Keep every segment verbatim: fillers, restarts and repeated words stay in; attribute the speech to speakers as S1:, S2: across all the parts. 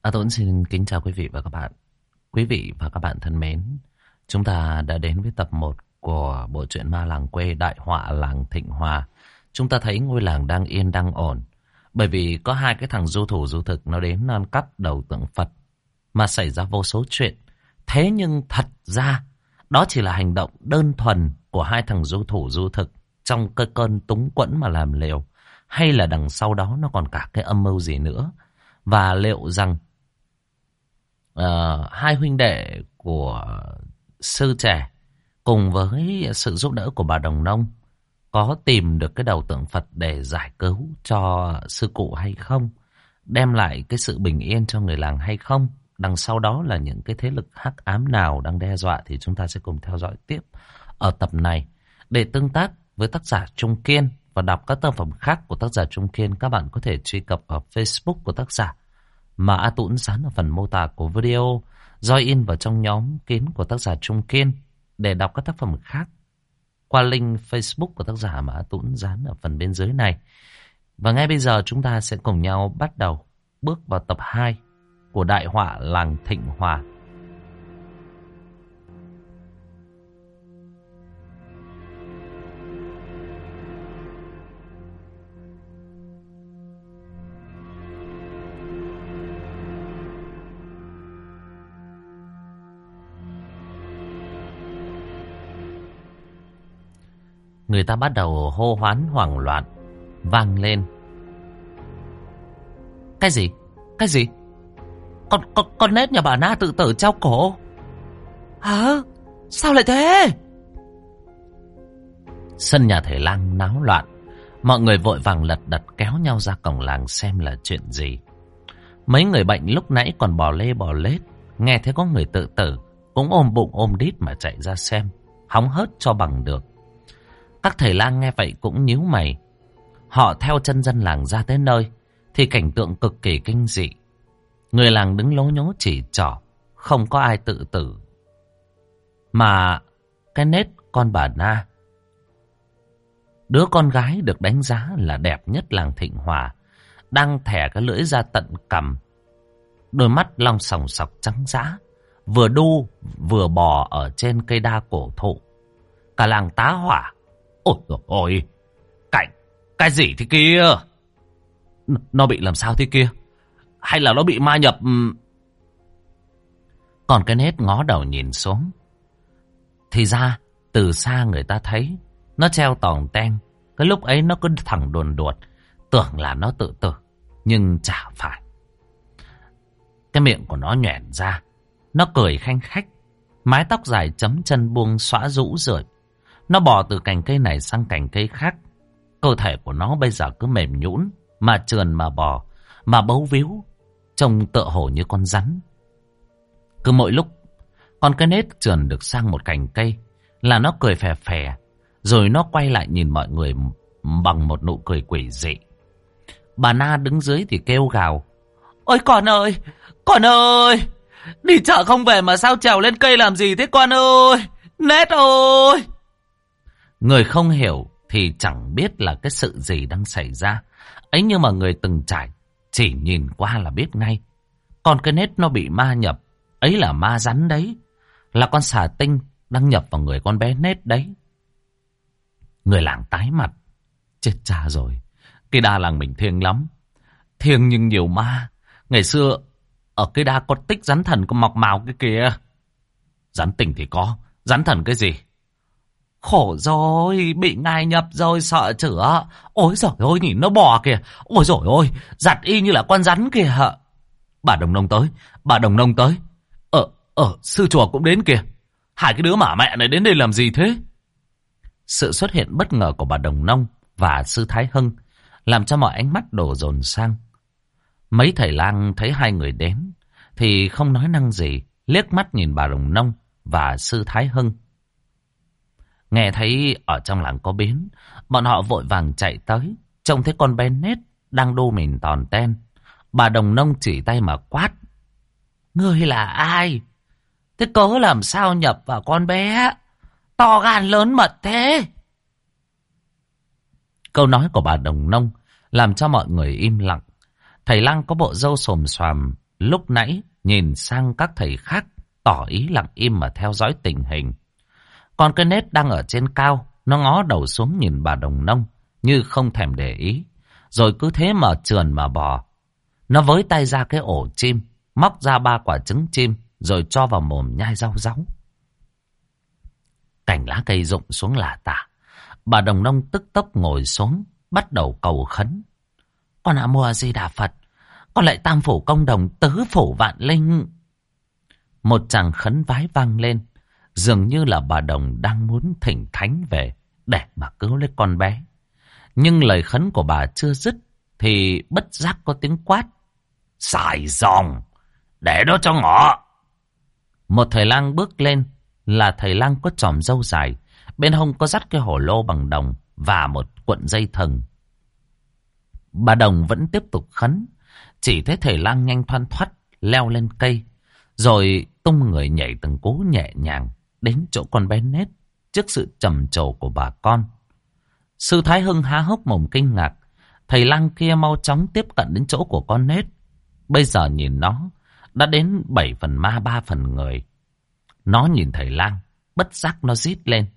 S1: A Tuấn xin kính chào quý vị và các bạn. Quý vị và các bạn thân mến, chúng ta đã đến với tập một của bộ truyện Ma Làng Quê Đại Họa Làng Thịnh Hòa. Chúng ta thấy ngôi làng đang yên đang ổn, bởi vì có hai cái thằng du thủ du thực nó đến ăn cắp đầu tượng Phật mà xảy ra vô số chuyện. Thế nhưng thật ra đó chỉ là hành động đơn thuần của hai thằng du thủ du thực trong cái cơn túng quẫn mà làm liều, hay là đằng sau đó nó còn cả cái âm mưu gì nữa. Và liệu rằng uh, hai huynh đệ của sư trẻ cùng với sự giúp đỡ của bà Đồng Nông có tìm được cái đầu tượng Phật để giải cứu cho sư cụ hay không, đem lại cái sự bình yên cho người làng hay không, đằng sau đó là những cái thế lực hắc ám nào đang đe dọa, thì chúng ta sẽ cùng theo dõi tiếp ở tập này. Để tương tác với tác giả Trung Kiên và đọc các tác phẩm khác của tác giả Trung Kiên, các bạn có thể truy cập ở Facebook của tác giả mà A Tuấn dán ở phần mô tả của video, join vào trong nhóm kín của tác giả Trung Kiên để đọc các tác phẩm khác qua link Facebook của tác giả mà A Tuấn dán ở phần bên dưới này. Và ngay bây giờ chúng ta sẽ cùng nhau bắt đầu bước vào tập hai của Đại Họa Làng Thịnh Hòa. Người ta bắt đầu hô hoán hoảng loạn vang lên. Cái gì? Cái gì? Con con con nết nhà bà Na tự tử treo cổ. Hả? Sao lại thế? Sân nhà thầy lang náo loạn. Mọi người vội vàng lật đật kéo nhau ra cổng làng xem là chuyện gì. Mấy người bệnh lúc nãy còn bò lê bò lết, nghe thấy có người tự tử cũng ôm bụng ôm đít mà chạy ra xem, hóng hớt cho bằng được. Các thầy lang nghe vậy cũng nhíu mày. Họ theo chân dân làng ra tới nơi thì cảnh tượng cực kỳ kinh dị. Người làng đứng lố nhố chỉ trỏ, không có ai tự tử. Mà cái nết con bà Na, đứa con gái được đánh giá là đẹp nhất làng Thịnh Hòa, đang thẻ cái lưỡi ra tận cằm, đôi mắt long sòng sọc trắng dã, vừa đu vừa bò ở trên cây đa cổ thụ. Cả làng tá hỏa. Ôi dồi ôi, Cảnh, cái gì thế kia? Nó bị làm sao thế kia? Hay là nó bị ma nhập? Còn cái nết ngó đầu nhìn xuống. Thì ra, từ xa người ta thấy nó treo tòng ten. Cái lúc ấy nó cứ thẳng đồn đuột, tưởng là nó tự tử, nhưng chả phải. Cái miệng của nó nhoẻn ra, nó cười khanh khách, mái tóc dài chấm chân buông xõa rũ rượi. Nó bò từ cành cây này sang cành cây khác. Cơ thể của nó bây giờ cứ mềm nhũn, mà trườn mà bò, mà bấu víu, trông tựa hồ như con rắn. Cứ mỗi lúc con cái nết trườn được sang một cành cây là nó cười phè phè, rồi nó quay lại nhìn mọi người bằng một nụ cười quỷ dị. Bà Na đứng dưới thì kêu gào: Ôi con ơi, con ơi, đi chợ không về mà sao trèo lên cây làm gì thế con ơi, nết ơi. Người không hiểu thì chẳng biết là cái sự gì đang xảy ra. Ấy nhưng mà người từng trải chỉ nhìn qua là biết ngay. Còn cái nết nó bị ma nhập, ấy là ma rắn đấy, là con xà tinh đang nhập vào người con bé nết đấy. Người làng tái mặt. Chết cha rồi, cái đa làng mình thiêng lắm, thiêng nhưng nhiều ma. Ngày xưa ở cái đa có tích rắn thần có mọc mào cái kìa. Rắn tình thì có, rắn thần cái gì? Khổ rồi, bị ngài nhập rồi, sợ chữa. Ôi giời ơi, nhìn nó bò kìa. Ôi giời ơi, giặt y như là con rắn kìa. Bà Đồng Nông tới, bà Đồng Nông tới. Ờ, ờ, sư chùa cũng đến kìa. Hai cái đứa mả mẹ này đến đây làm gì thế? Sự xuất hiện bất ngờ của bà Đồng Nông và sư Thái Hưng làm cho mọi ánh mắt đổ dồn sang. Mấy thầy lang thấy hai người đến thì không nói năng gì, liếc mắt nhìn bà Đồng Nông và sư Thái Hưng. Nghe thấy ở trong làng có biến, bọn họ vội vàng chạy tới, trông thấy con bé nết đang đô mình tòn ten. Bà Đồng Nông chỉ tay mà quát: Ngươi là ai? Thế cớ làm sao nhập vào con bé? To gan lớn mật thế. Câu nói của bà Đồng Nông làm cho mọi người im lặng. Thầy lang có bộ râu xồm xoàm, lúc nãy nhìn sang các thầy khác, tỏ ý lặng im mà theo dõi tình hình. Còn cái nết đang ở trên cao, nó ngó đầu xuống nhìn bà Đồng Nông như không thèm để ý, rồi cứ thế mà trườn mà bò. Nó với tay ra cái ổ chim, móc ra ba quả trứng chim, rồi cho vào mồm nhai rau ráu. Cành lá cây rụng xuống lả tả. Bà Đồng Nông tức tốc ngồi xuống, bắt đầu cầu khấn. Con A Mô A Di Đà Phật, con lại tam phủ công đồng tứ phủ vạn linh. Một tràng khấn vái vang lên, dường như là bà Đồng đang muốn thỉnh thánh về để mà cứu lấy con bé. Nhưng lời khấn của bà chưa dứt thì bất giác có tiếng quát. Xài dòng, để đó cho ngọ. Một thầy lang bước lên, là thầy lang có chòm râu dài, bên hông có dắt cái hổ lô bằng đồng và một cuộn dây thừng. Bà Đồng vẫn tiếp tục khấn, chỉ thấy thầy lang nhanh thoăn thoắt leo lên cây, rồi tung người nhảy từng cú nhẹ nhàng đến chỗ con bé nết trước sự trầm trồ của bà con. Sư Thái Hưng há hốc mồm kinh ngạc, thầy lang kia mau chóng tiếp cận đến chỗ của con nết. Bây giờ nhìn nó đã đến bảy phần ma ba phần người. Nó nhìn thầy lang, bất giác nó rít lên.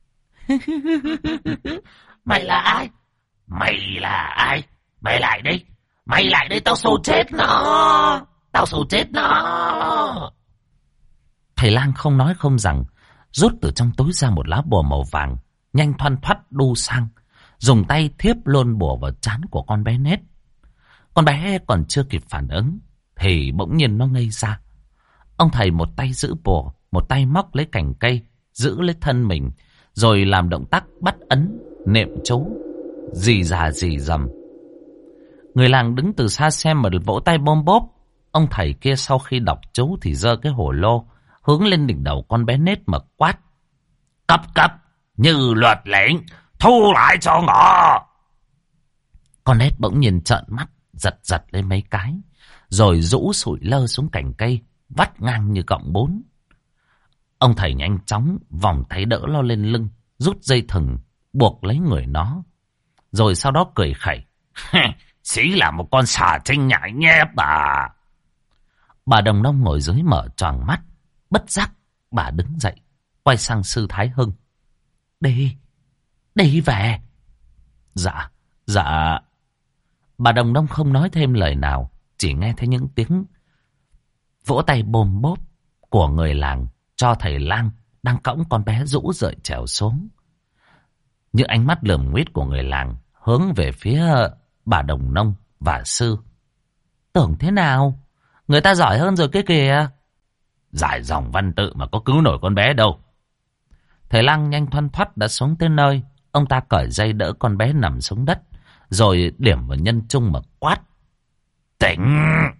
S1: Mày là ai? Mày là ai? Mày lại đây, mày lại đây, tao xô chết nó, tao xô chết nó. Thầy lang không nói không rằng, rút từ trong túi ra một lá bùa màu vàng, nhanh thoăn thoắt đu sang, dùng tay thiếp luôn bùa vào trán của con bé nết. Con bé còn chưa kịp phản ứng thì bỗng nhiên nó ngây ra. Ông thầy một tay giữ bùa, một tay móc lấy cành cây giữ lấy thân mình, rồi làm động tác bắt ấn niệm chú rì rà rì rầm. Người làng đứng từ xa xem mà vỗ tay bôm bốp. Ông thầy kia sau khi đọc chú thì giơ cái hổ lô hướng lên đỉnh đầu con bé nết mà quát. Cấp cấp như luật lệnh, thu lại cho ngọ. Con nết bỗng nhiên trợn mắt, giật giật lên mấy cái, rồi rũ sụi lơ xuống cành cây, vắt ngang như cọng bốn. Ông thầy nhanh chóng vòng tay đỡ lo lên lưng, rút dây thừng buộc lấy người nó, rồi sau đó cười khẩy. Chỉ là một con xà trinh nhại nhép bà. Bà Đồng Nông ngồi dưới mở choàng mắt, bất giác bà đứng dậy, quay sang sư Thái Hưng. Đi, đi về. Dạ, dạ. Bà Đồng Nông không nói thêm lời nào, chỉ nghe thấy những tiếng vỗ tay bôm bốp của người làng cho thầy lang đang cõng con bé rũ rượi trèo xuống. Những ánh mắt lườm nguyết của người làng hướng về phía bà Đồng Nông và sư. Tưởng thế nào? Người ta giỏi hơn rồi kia kìa. Giải dòng văn tự mà có cứu nổi con bé đâu. Thầy lang nhanh thoăn thoắt đã xuống tới nơi. Ông ta cởi dây đỡ con bé nằm xuống đất, rồi điểm vào nhân trung mà quát. Tỉnh!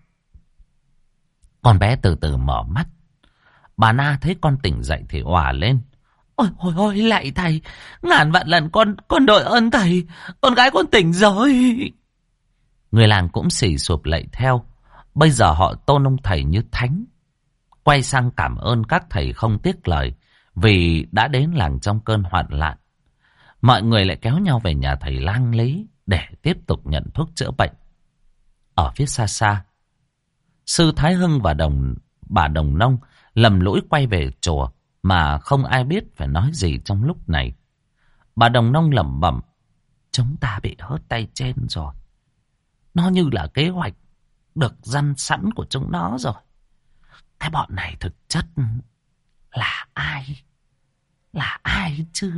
S1: Con bé từ từ mở mắt. Bà Na thấy con tỉnh dậy thì òa lên. Ôi ôi ôi, lạy thầy, ngàn vạn lần con con đội ơn thầy, con gái con tỉnh rồi. Người làng cũng xì sụp lạy theo. Bây giờ họ tôn ông thầy như thánh. Quay sang cảm ơn các thầy không tiếc lời vì đã đến làng trong cơn hoạn nạn. Mọi người lại kéo nhau về nhà thầy lang Lý để tiếp tục nhận thuốc chữa bệnh. Ở phía xa xa, sư Thái Hưng và đồng bà Đồng Nông lầm lũi quay về chùa mà không ai biết phải nói gì trong lúc này. Bà Đồng Nông lẩm bẩm. Chúng ta bị hớt tay trên rồi. Nó như là kế hoạch được dăn sẵn của chúng nó rồi. Cái bọn này thực chất là ai? Là ai chứ?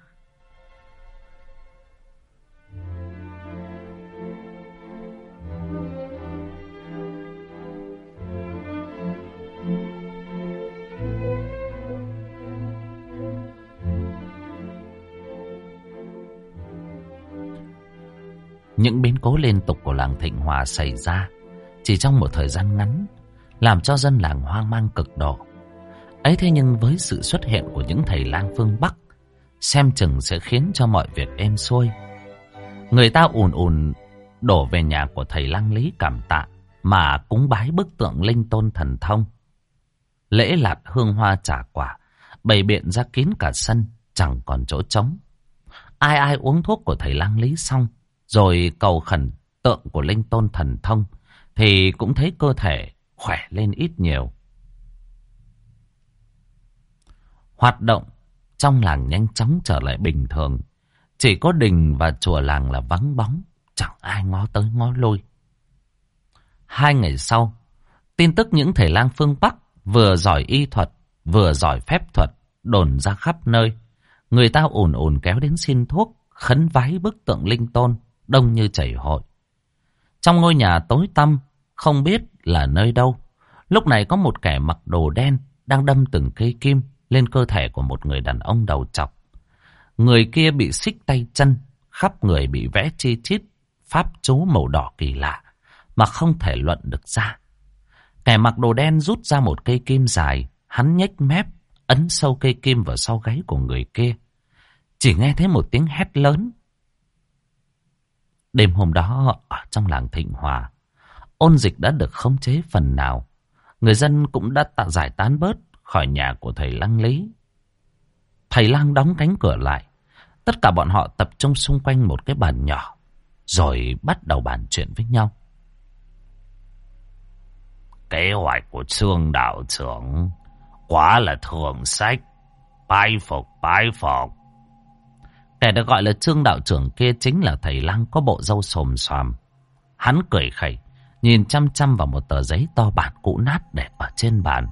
S1: Những biến cố liên tục của làng Thịnh Hòa xảy ra chỉ trong một thời gian ngắn, làm cho dân làng hoang mang cực độ. Ấy thế nhưng với sự xuất hiện của những thầy lang phương Bắc, xem chừng sẽ khiến cho mọi việc êm xuôi. Người ta ùn ùn đổ về nhà của thầy lang Lý cảm tạ mà cúng bái bức tượng linh tôn thần thông. Lễ lạt hương hoa trà quả bày biện ra kín cả sân, chẳng còn chỗ trống. Ai ai uống thuốc của thầy lang Lý xong, rồi cầu khẩn tượng của linh tôn thần thông, thì cũng thấy cơ thể khỏe lên ít nhiều. Hoạt động trong làng nhanh chóng trở lại bình thường. Chỉ có đình và chùa làng là vắng bóng, chẳng ai ngó tới ngó lui. Hai ngày sau, tin tức những thầy lang phương Bắc vừa giỏi y thuật, vừa giỏi phép thuật đồn ra khắp nơi. Người ta ồn ồn kéo đến xin thuốc, khấn vái bức tượng linh tôn, đông như chảy hội. Trong ngôi nhà tối tăm, không biết là nơi đâu, lúc này có một kẻ mặc đồ đen đang đâm từng cây kim lên cơ thể của một người đàn ông đầu trọc. Người kia bị xích tay chân, khắp người bị vẽ chi chít pháp chú màu đỏ kỳ lạ mà không thể luận được ra. Kẻ mặc đồ đen rút ra một cây kim dài, hắn nhếch mép ấn sâu cây kim vào sau gáy của người kia. Chỉ nghe thấy một tiếng hét lớn. Đêm hôm đó ở trong làng Thịnh Hòa, ôn dịch đã được khống chế phần nào. Người dân cũng đã tạo giải tán bớt khỏi nhà của thầy Lăng Lý. Thầy Lang đóng cánh cửa lại. Tất cả bọn họ tập trung xung quanh một cái bàn nhỏ, rồi bắt đầu bàn chuyện với nhau. Kế hoạch của Trương đạo trưởng quá là thượng sách. Bái phục, bái phục. Kẻ được gọi là Trương đạo trưởng kia chính là thầy Lang có bộ râu xồm xoàm. Hắn cười khẩy, nhìn chăm chăm vào một tờ giấy to bản cũ nát để ở trên bàn.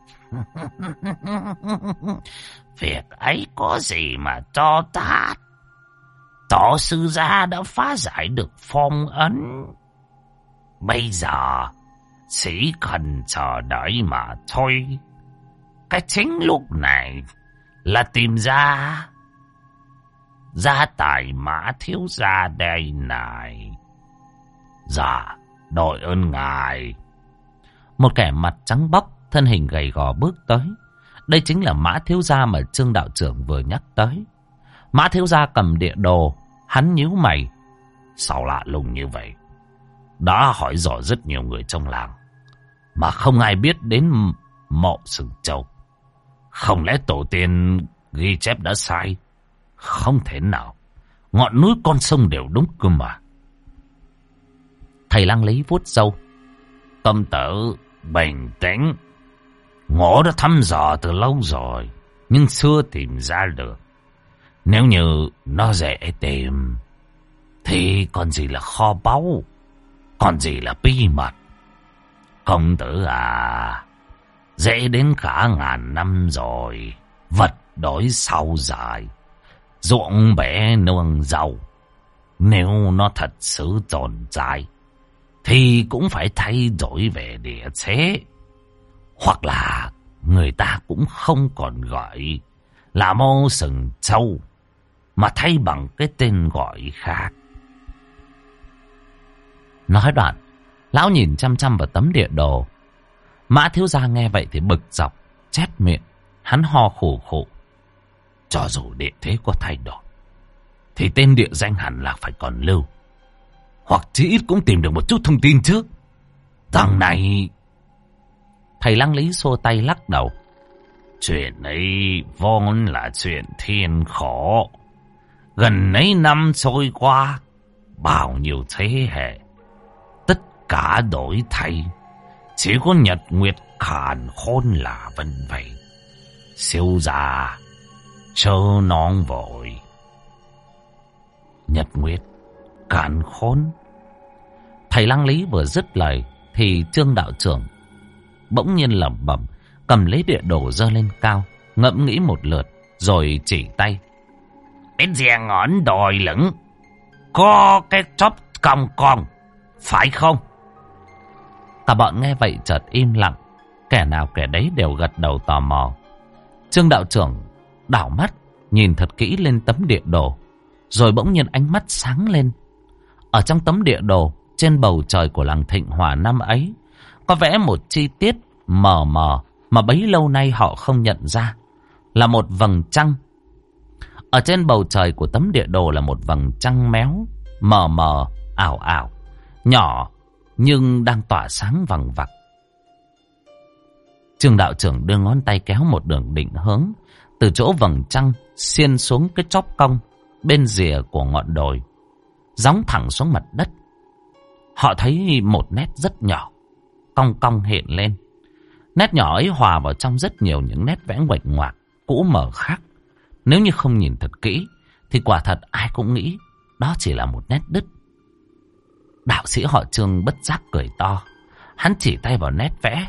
S1: Việc ấy có gì mà to tát. Tổ sư gia đã phá giải được phong ấn. Bây giờ chỉ cần chờ đợi mà thôi. Cái chính lúc này là tìm ra gia tài Mã thiếu gia đây này. Dạ, đội ơn ngài. Một kẻ mặt trắng bóc, thân hình gầy gò bước tới. Đây chính là Mã thiếu gia mà Trương đạo trưởng vừa nhắc tới. Mã thiếu gia cầm địa đồ, hắn nhíu mày. Sao lạ lùng như vậy? Đã hỏi dò rất nhiều người trong làng, mà không ai biết đến mộ Sừng Châu. Không lẽ tổ tiên ghi chép đã sai? Không thể nào. Ngọn núi con sông đều đúng cơ mà. Thầy Lăng Lý vuốt râu. Tâm tử bình tĩnh. Ngõ đã thăm dò từ lâu rồi, nhưng chưa tìm ra được. Nếu như nó dễ tìm, thì còn gì là kho báu, còn gì là bí mật. Công tử à, dễ đến cả ngàn năm rồi, vật đổi sau dài, ruộng bẻ nương dầu. Nếu nó thật sự tồn tại, thì cũng phải thay đổi về địa chế. Hoặc là người ta cũng không còn gọi là mộ Sừng Châu, mà thay bằng cái tên gọi khác. Nói đoạn, lão nhìn chăm chăm vào tấm địa đồ. Mã thiếu gia nghe vậy thì bực dọc, chét miệng. Hắn ho khủ khủ. Cho dù địa thế có thay đổi, thì tên địa danh hẳn là phải còn lưu. Hoặc chỉ ít cũng tìm được một chút thông tin chứ. Thằng này... Thầy Lăng Lý xô tay lắc đầu. Chuyện ấy vốn là chuyện thiên khổ. Gần ấy năm trôi qua, bao nhiêu thế hệ, tất cả đổi thay. Chỉ có Nhật Nguyệt Càn Khôn là vẫn vậy. Siêu già chớ nóng vội. Nhật Nguyệt Càn Khôn. Thầy Lăng Lý vừa dứt lời thì Trương đạo trưởng bỗng nhiên lẩm bẩm, cầm lấy địa đồ giơ lên cao, ngẫm nghĩ một lượt rồi chỉ tay. Bên rìa ngón đồi lửng có cái chóp cong cong, phải không? Cả bọn nghe vậy chợt im lặng, kẻ nào kẻ đấy đều gật đầu tò mò. Trương đạo trưởng đảo mắt nhìn thật kỹ lên tấm địa đồ, rồi bỗng nhiên ánh mắt sáng lên. Ở trong tấm địa đồ, trên bầu trời của làng Thịnh Hòa năm ấy, có vẽ một chi tiết mờ mờ mà bấy lâu nay họ không nhận ra, là một vầng trăng. Ở trên bầu trời của tấm địa đồ là một vầng trăng méo, mờ mờ, ảo ảo, nhỏ nhưng đang tỏa sáng vằng vặc. Trương đạo trưởng đưa ngón tay kéo một đường định hướng từ chỗ vầng trăng xiên xuống cái chóp cong bên rìa của ngọn đồi, gióng thẳng xuống mặt đất. Họ thấy một nét rất nhỏ, cong cong hiện lên. Nét nhỏ ấy hòa vào trong rất nhiều những nét vẽ nguệch ngoạc, cũ mờ khác. Nếu như không nhìn thật kỹ, thì quả thật ai cũng nghĩ đó chỉ là một nét đứt. Đạo sĩ họ Trương bất giác cười to. Hắn chỉ tay vào nét vẽ.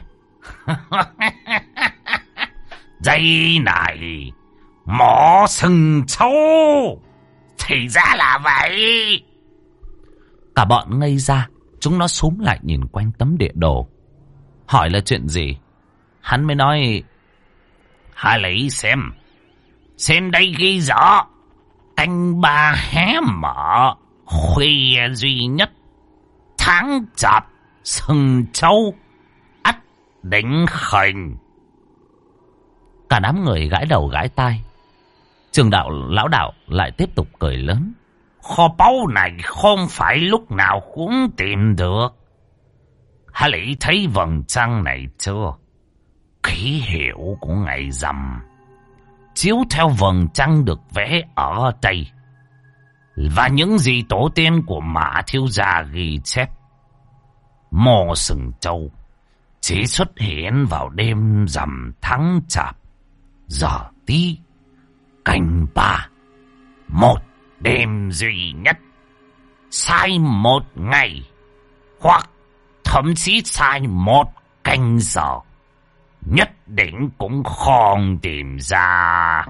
S1: Đây này, mỏ sừng trâu. Thì ra là vậy. Cả bọn ngây ra. Chúng nó xúm lại nhìn quanh tấm địa đồ. Hỏi là chuyện gì? Hắn mới nói: hãy lấy xem. Xem đây ghi rõ: canh ba hé mở, khuya duy nhất, tháng chạp, sừng trâu, ắt định hình. Cả đám người gãi đầu gãi tai. Trường đạo lão đạo lại tiếp tục cười lớn: kho báu này không phải lúc nào cũng tìm được. Hãy lý thấy vầng trăng này chưa? Ký hiệu của ngày rằm chiếu theo vầng trăng được vẽ ở đây, và những gì tổ tiên của Mã thiếu gia ghi chép. Mò sừng trâu chỉ xuất hiện vào đêm rằm tháng chạp, giờ tí canh ba, một đêm duy nhất. Sai một ngày, hoặc thậm chí sai một canh giờ, nhất định cũng không tìm ra.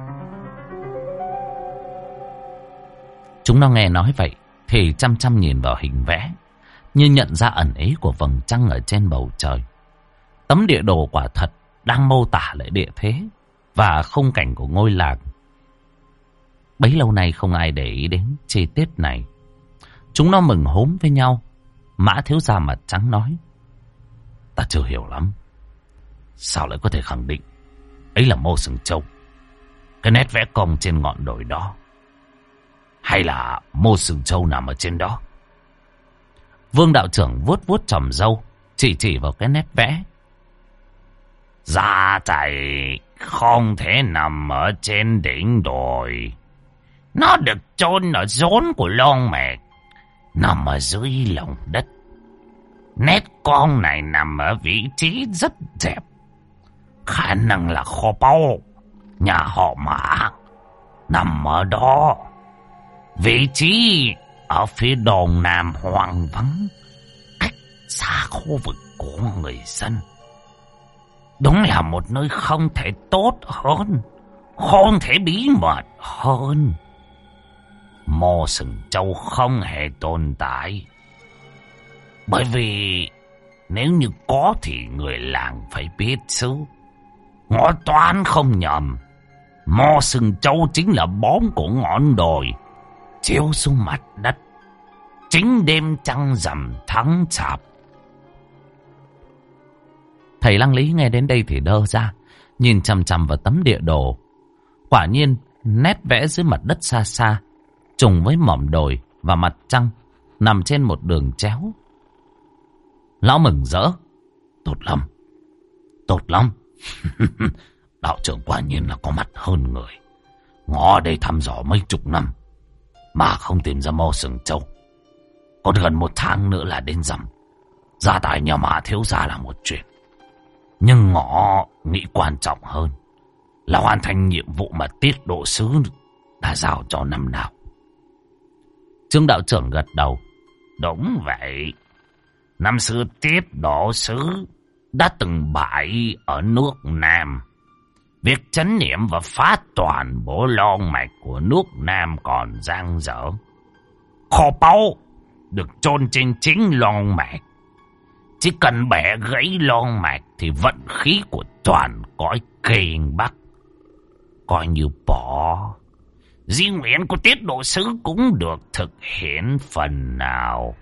S1: Chúng nó nghe nói vậy thì chăm chăm nhìn vào hình vẽ, như nhận ra ẩn ý của vầng trăng ở trên bầu trời. Tấm địa đồ quả thật đang mô tả lại địa thế và khung cảnh của ngôi làng. Bấy lâu nay không ai để ý đến chi tiết này. Chúng nó mừng húm với nhau. Mã thiếu gia mặt trắng nói: ta chưa hiểu lắm, sao lại có thể khẳng định ấy là mô sừng trâu, cái nét vẽ cong trên ngọn đồi đó, hay là mô sừng trâu nằm ở trên đó? Vương đạo trưởng vuốt vuốt chòm râu, chỉ chỉ vào cái nét vẽ. Gia tài không thể nằm ở trên đỉnh đồi. Nó được chôn ở rốn của lon mẹt, nằm ở dưới lòng đất. Nét con này nằm ở vị trí rất đẹp, khả năng là kho báu nhà họ Mã nằm ở đó. Vị trí ở phía đông nam hoang vắng, cách xa khu vực của người dân. Đúng là một nơi không thể tốt hơn, không thể bí mật hơn. Mô sừng trâu không hề tồn tại, bởi vì nếu như có thì người làng phải biết chứ. Ngõ toán không nhầm, mô sừng trâu chính là bóng của ngọn đồi chiếu xuống mặt đất chính đêm trăng rằm tháng chạp. Thầy Lăng Lý nghe đến đây thì đơ ra, nhìn chằm chằm vào tấm địa đồ. Quả nhiên nét vẽ dưới mặt đất xa xa trùng với mỏm đồi và mặt trăng nằm trên một đường chéo. Lão mừng rỡ: tốt lắm, tốt lắm. Đạo trưởng quả nhiên là có mắt hơn người. Ngõ đây thăm dò mấy chục năm mà không tìm ra mô sừng trâu. Còn gần một tháng nữa là đến rằm, gia tài nhà Mã thiếu gia là một chuyện, nhưng ngõ nghĩ quan trọng hơn là hoàn thành nhiệm vụ mà tiết độ sứ đã giao cho năm nào. Trương đạo trưởng gật đầu: đúng vậy. Năm xưa tiết độ sứ đã từng bại ở nước Nam. Việc trấn niệm và phá toàn bộ lon mạch của nước Nam còn dang dở. Kho báu được chôn trên chính lon mạch. Chỉ cần bẻ gãy lon mạch thì vận khí của toàn cõi Kinh Bắc coi như bỏ. Di nguyện của tiết độ sứ cũng được thực hiện phần nào.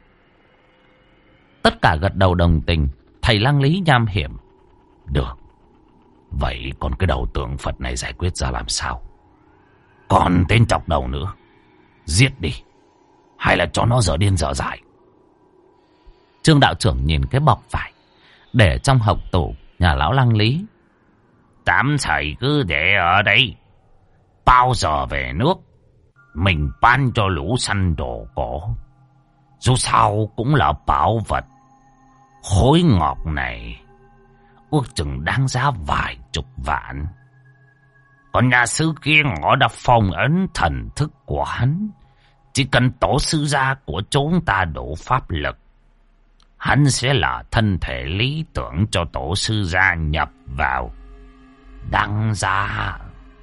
S1: Tất cả gật đầu đồng tình. Thầy Lăng Lý nham hiểm: được, vậy còn cái đầu tượng Phật này giải quyết ra làm sao? Còn tên chọc đầu nữa, giết đi, hay là cho nó dở điên dở dại? Trương đạo trưởng nhìn cái bọc vải để trong hộc tủ nhà lão Lăng Lý: tạm thầy cứ để ở đây, bao giờ về nước mình ban cho lũ săn đồ cổ. Dù sao cũng là bảo vật, Khối ngọc này ước chừng đáng giá vài chục vạn. Còn nhà sư kia họ đã phong ấn thần thức của hắn. Chỉ cần tổ sư gia của chúng ta đủ pháp lực, hắn sẽ là thân thể lý tưởng cho tổ sư gia nhập vào. Đáng giá.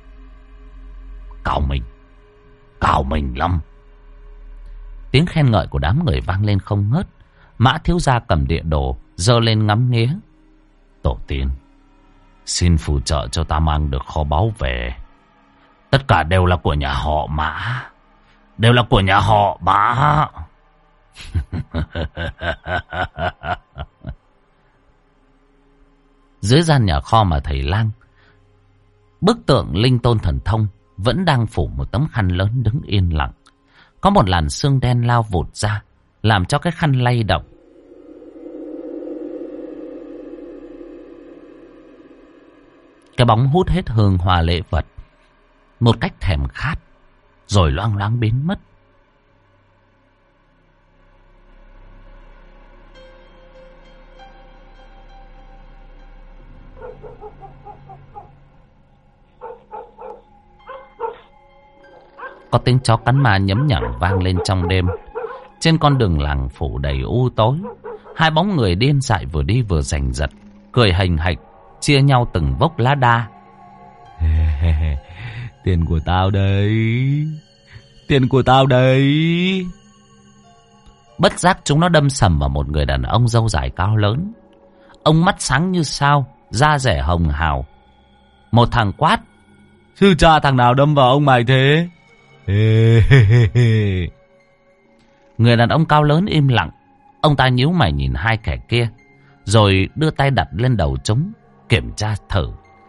S1: Cao minh, cao minh lắm. Tiếng khen ngợi của đám người vang lên không ngớt. Mã thiếu gia cầm địa đồ giơ lên ngắm nghía. Tổ tiên, xin phù trợ cho ta mang được kho báu về. Tất cả đều là của nhà họ Mã. Đều là của nhà họ Mã. Dưới gian nhà kho mà thầy lang, bức tượng linh tôn thần thông vẫn đang phủ một tấm khăn lớn đứng yên lặng. Có một làn sương đen lao vụt ra, làm cho cái khăn lay động. Cái bóng hút hết hương hoa lễ vật một cách thèm khát, rồi loang loáng biến mất. Có tiếng chó cắn ma nhấm nhẳng vang lên trong đêm. Trên con đường làng phủ đầy u tối, hai bóng người điên dại vừa đi vừa giành giật, cười hành hạch, chia nhau từng vốc lá đa. Tiền của tao đây, tiền của tao đây. Bất giác chúng nó đâm sầm vào một người đàn ông râu dài cao lớn. Ông mắt sáng như sao, da rẻ hồng hào. Một thằng quát: sư cha thằng nào đâm vào ông mày thế? Người đàn ông cao lớn im lặng. Ông ta nhíu mày nhìn hai kẻ kia, rồi đưa tay đặt lên đầu chúng, kiểm tra thử.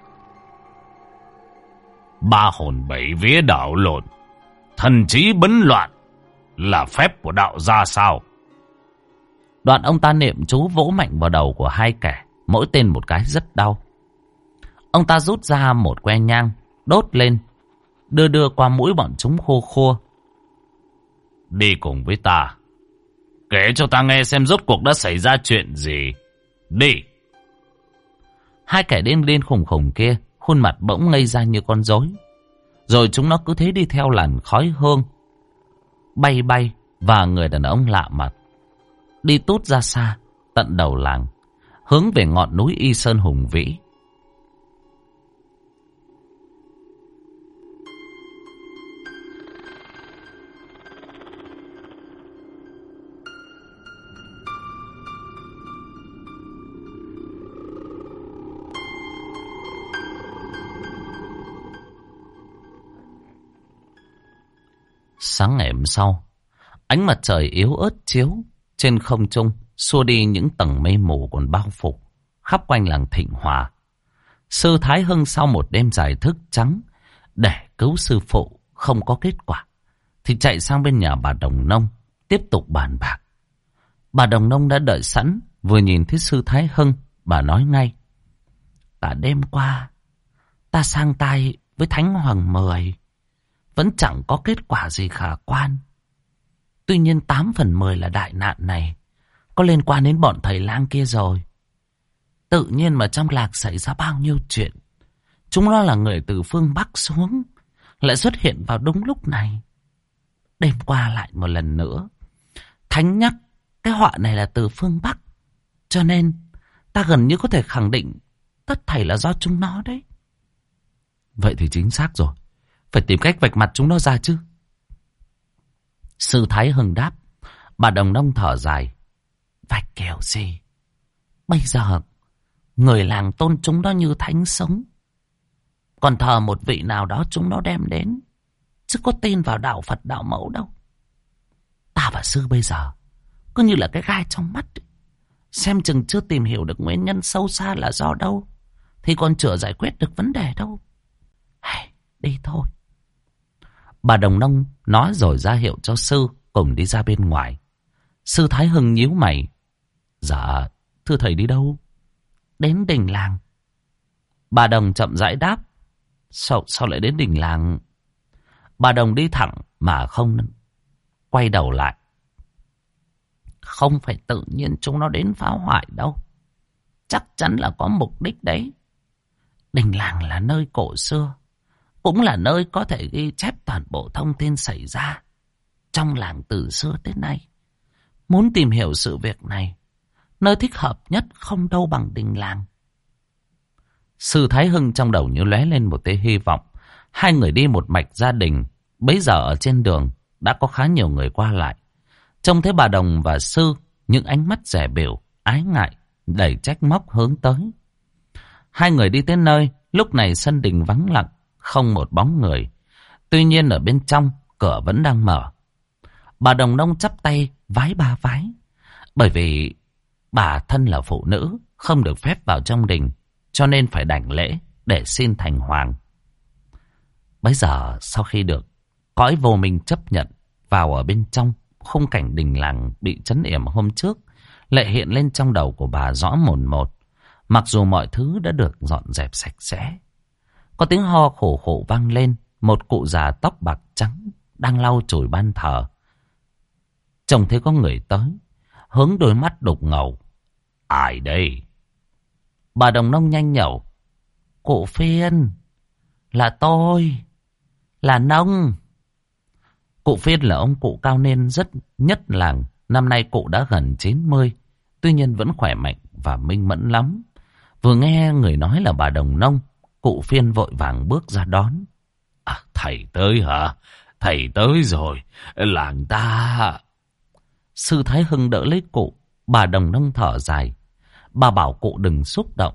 S1: Ba hồn bảy vía đảo lộn, thần trí bấn loạn, là phép của đạo gia sao? Đoạn ông ta niệm chú vỗ mạnh vào đầu của hai kẻ, mỗi tên một cái rất đau. Ông ta rút ra một que nhang, đốt lên, đưa đưa qua mũi bọn chúng khô khô. Đi cùng với ta, kể cho ta nghe xem rốt cuộc đã xảy ra chuyện gì. Đi. Hai kẻ điên điên khùng khùng kia khuôn mặt bỗng ngây ra như con rối. Rồi chúng nó cứ thế đi theo làn khói hương bay bay và người đàn ông lạ mặt, đi tút ra xa tận đầu làng, hướng về ngọn núi Y Sơn hùng vĩ. Sáng ngày hôm sau, ánh mặt trời yếu ớt chiếu trên không trung, xua đi những tầng mây mù còn bao phủ khắp quanh làng Thịnh Hòa. Sư Thái Hưng sau một đêm dài thức trắng để cứu sư phụ không có kết quả, thì chạy sang bên nhà bà Đồng Nông tiếp tục bàn bạc. Bà Đồng Nông đã đợi sẵn, vừa nhìn thấy sư Thái Hưng, bà nói ngay: cả đêm qua ta sang tay với Thánh Hoàng Mười, vẫn chẳng có kết quả gì khả quan. Tuy nhiên tám phần mười là đại nạn này có liên quan đến bọn thầy lang kia rồi. Tự nhiên mà trong lạc xảy ra bao nhiêu chuyện. Chúng nó là người từ phương Bắc xuống, lại xuất hiện vào đúng lúc này. Đêm qua lại một lần nữa, Thánh nhắc cái họa này là từ phương Bắc, cho nên ta gần như có thể khẳng định tất thảy là do chúng nó đấy. Vậy thì chính xác rồi, phải tìm cách vạch mặt chúng nó ra chứ. Sư Thái Hưng đáp. Bà Đồng Nông thở dài: vạch kiểu gì? Bây giờ người làng tôn chúng nó như thánh sống, còn thờ một vị nào đó chúng nó đem đến, chứ có tin vào đạo Phật đạo mẫu đâu. Ta và sư bây giờ cứ như là cái gai trong mắt ấy. Xem chừng chưa tìm hiểu được nguyên nhân sâu xa là do đâu, thì còn chưa giải quyết được vấn đề đâu. Hey, đi thôi. Bà Đồng Nông nói rồi ra hiệu cho sư cùng đi ra bên ngoài. Sư Thái Hưng nhíu mày: dạ, thưa thầy đi đâu? Đến đình làng. Bà Đồng chậm rãi đáp: Sao, sao lại đến đình làng? Bà Đồng đi thẳng mà không quay đầu lại. Không phải tự nhiên chúng nó đến phá hoại đâu. Chắc chắn là có mục đích đấy. Đình làng là nơi cổ xưa, cũng là nơi có thể ghi chép toàn bộ thông tin xảy ra trong làng từ xưa tới nay. Muốn tìm hiểu sự việc này, nơi thích hợp nhất không đâu bằng đình làng. Sư Thái Hưng trong đầu như lóe lên một tia hy vọng. Hai người đi một mạch gia đình. Bấy giờ ở trên đường đã có khá nhiều người qua lại. Trông thấy bà Đồng và Sư, những ánh mắt rẻ bỉu, ái ngại, đầy trách móc hướng tới. Hai người đi tới nơi, lúc này sân đình vắng lặng, không một bóng người. Tuy nhiên ở bên trong, cửa vẫn đang mở. Bà Đồng Nông chắp tay vái ba vái. Bởi vì bà thân là phụ nữ, không được phép vào trong đình, cho nên phải đảnh lễ để xin thành hoàng. Bấy giờ sau khi được cõi vô minh chấp nhận vào ở bên trong, khung cảnh đình làng bị trấn yểm hôm trước lại hiện lên trong đầu của bà rõ mồn một. Mặc dù mọi thứ đã được dọn dẹp sạch sẽ, có tiếng ho khổ khổ vang lên. Một cụ già tóc bạc trắng đang lau chùi ban thờ. Trông thấy có người tới, hướng đôi mắt đục ngầu. Ai đây? Bà Đồng Nông nhanh nhẩu. Cụ Phiên, là tôi, là Nông. Cụ Phiên là ông cụ cao niên rất nhất làng. Năm nay cụ đã gần chín mươi, tuy nhiên vẫn khỏe mạnh và minh mẫn lắm. Vừa nghe người nói là bà Đồng Nông, cụ Phiên vội vàng bước ra đón. À, thầy tới hả? Thầy tới rồi, làng ta... Sư Thái Hưng đỡ lấy cụ. Bà Đồng Nông thở dài. Bà bảo cụ đừng xúc động.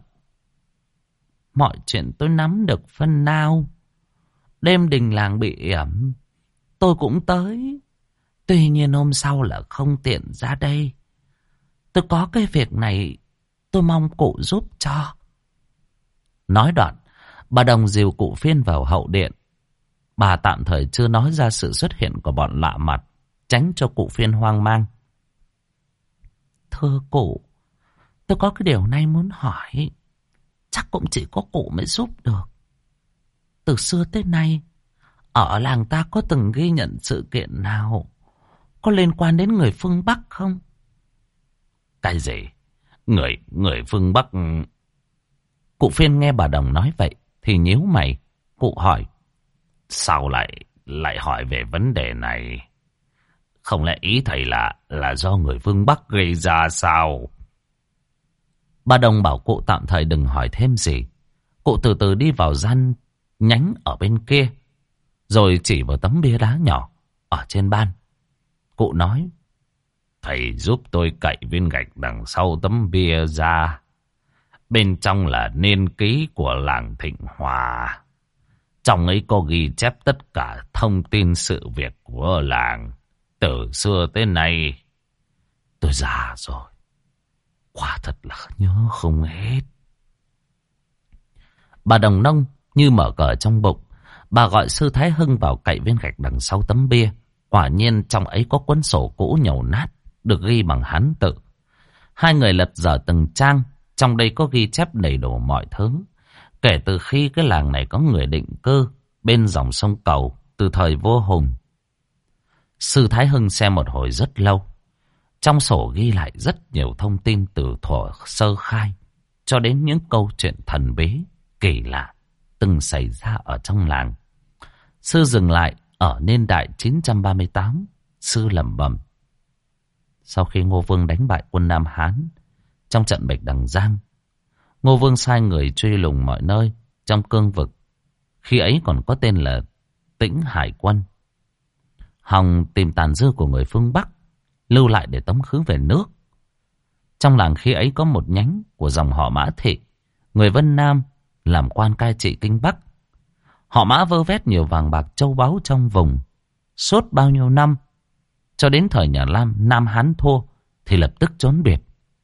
S1: Mọi chuyện tôi nắm được phần nào. Đêm đình làng bị yểm, tôi cũng tới. Tuy nhiên hôm sau là không tiện ra đây. Tôi có cái việc này, tôi mong cụ giúp cho. Nói đoạn, bà Đồng dìu cụ Phiên vào hậu điện. Bà tạm thời chưa nói ra sự xuất hiện của bọn lạ mặt, tránh cho cụ Phiên hoang mang. Thưa cụ, tôi có cái điều này muốn hỏi. Chắc cũng chỉ có cụ mới giúp được. Từ xưa tới nay, ở làng ta có từng ghi nhận sự kiện nào có liên quan đến người phương Bắc không? Cái gì? Người, người phương Bắc... Cụ Phiên nghe bà Đồng nói vậy thì nhíu mày. Cụ hỏi. Sao lại, lại hỏi về vấn đề này? Không lẽ ý thầy là, là do người phương Bắc gây ra sao? Bà Đồng bảo cụ tạm thời đừng hỏi thêm gì. Cụ từ từ đi vào gian nhánh ở bên kia, rồi chỉ vào tấm bia đá nhỏ ở trên ban. Cụ nói. Thầy giúp tôi cậy viên gạch đằng sau tấm bia ra. Bên trong là niên ký của làng Thịnh Hòa. Trong ấy có ghi chép tất cả thông tin sự việc của làng từ xưa tới nay. Tôi già rồi, quả thật là nhớ không hết. Bà Đồng Nông như mở cờ trong bụng. Bà gọi sư Thái Hưng vào cậy viên gạch đằng sau tấm bia. Quả nhiên trong ấy có cuốn sổ cũ nhầu nát, được ghi bằng Hán tự. Hai người lật dở từng trang. Trong đây có ghi chép đầy đủ mọi thứ, kể từ khi cái làng này có người định cư bên dòng sông Cầu từ thời vua Hùng. Sư Thái Hưng xem một hồi rất lâu. Trong sổ ghi lại rất nhiều thông tin từ thuở sơ khai cho đến những câu chuyện thần bí, kỳ lạ từng xảy ra ở trong làng. Sư dừng lại ở niên đại chín trăm ba mươi tám. Sư lẩm bẩm. Sau khi Ngô Vương đánh bại quân Nam Hán trong trận Bạch Đằng Giang, Ngô Vương sai người truy lùng mọi nơi trong cương vực, khi ấy còn có tên là Tĩnh Hải Quân, hòng tìm tàn dư của người phương Bắc lưu lại để tống khứ về nước. Trong làng khi ấy có một nhánh của dòng họ Mã Thị, người Vân Nam, làm quan cai trị kinh Bắc. Họ Mã vơ vét nhiều vàng bạc châu báu trong vùng suốt bao nhiêu năm, cho đến thời nhà Lam Nam Hán thua thì lập tức trốn biệt.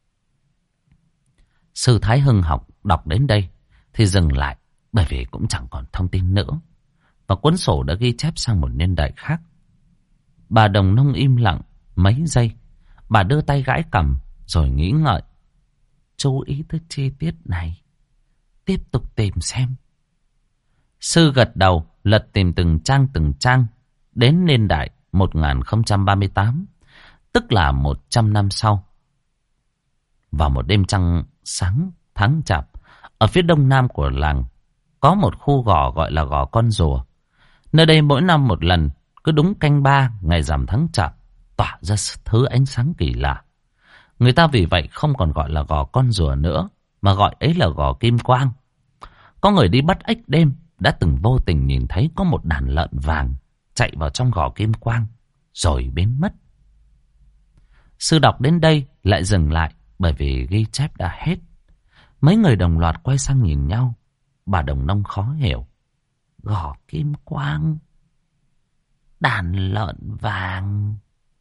S1: Sư Thái Hưng học đọc đến đây thì dừng lại, bởi vì cũng chẳng còn thông tin nữa, và cuốn sổ đã ghi chép sang một niên đại khác. Bà Đồng Nông im lặng mấy giây. Bà đưa tay gãi cằm rồi nghĩ ngợi. Chú ý tới chi tiết này, tiếp tục tìm xem. Sư gật đầu lật tìm từng trang từng trang. Đến niên đại một nghìn không trăm ba mươi tám, tức là một trăm năm sau. Vào một đêm trăng sáng tháng chạp, ở phía đông nam của làng có một khu gò gọi là gò con rùa. Nơi đây mỗi năm một lần, cứ đúng canh ba ngày rằm tháng chạp, tỏa ra thứ ánh sáng kỳ lạ. Người ta vì vậy không còn gọi là gò con rùa nữa, mà gọi ấy là gò kim quang. Có người đi bắt ếch đêm đã từng vô tình nhìn thấy có một đàn lợn vàng chạy vào trong gò kim quang rồi biến mất. Sư đọc đến đây lại dừng lại bởi vì ghi chép đã hết. Mấy người đồng loạt quay sang nhìn nhau. Bà Đồng Nông khó hiểu. Gò kim quang, đàn lợn vàng.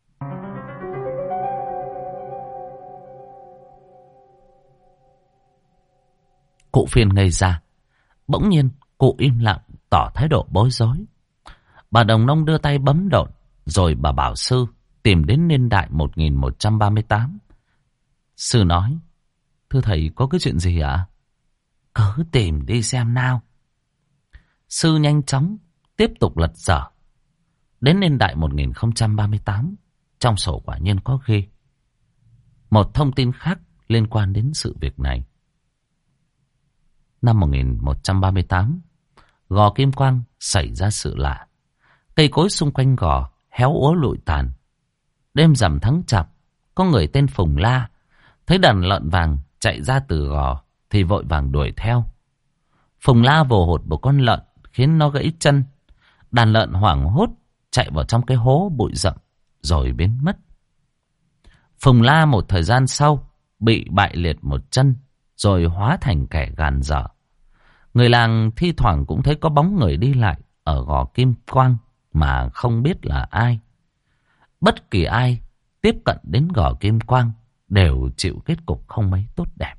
S1: Cụ Phiên ngây ra. Bỗng nhiên cụ im lặng tỏ thái độ bối rối. Bà Đồng Nông đưa tay bấm độn, rồi bà bảo sư tìm đến niên đại một nghìn một trăm ba mươi tám. Sư nói: thưa thầy, có cái chuyện gì ạ? Cứ tìm đi xem nào. Sư nhanh chóng tiếp tục lật dở. Đến niên đại một nghìn không trăm ba mươi tám, trong sổ quả nhiên có ghi một thông tin khác liên quan đến sự việc này. Năm một nghìn một trăm ba mươi tám, gò kim quang xảy ra sự lạ. Cây cối xung quanh gò héo úa lụi tàn. Đêm rằm tháng chạp, có người tên Phùng La thấy đàn lợn vàng chạy ra từ gò thì vội vàng đuổi theo. Phùng La vồ hột một con lợn khiến nó gãy chân. Đàn lợn hoảng hốt chạy vào trong cái hố bụi rậm rồi biến mất. Phùng La một thời gian sau bị bại liệt một chân rồi hóa thành kẻ gàn dở. Người làng thi thoảng cũng thấy có bóng người đi lại ở gò kim quang mà không biết là ai. Bất kỳ ai tiếp cận đến gò kim quang đều chịu kết cục không mấy tốt đẹp.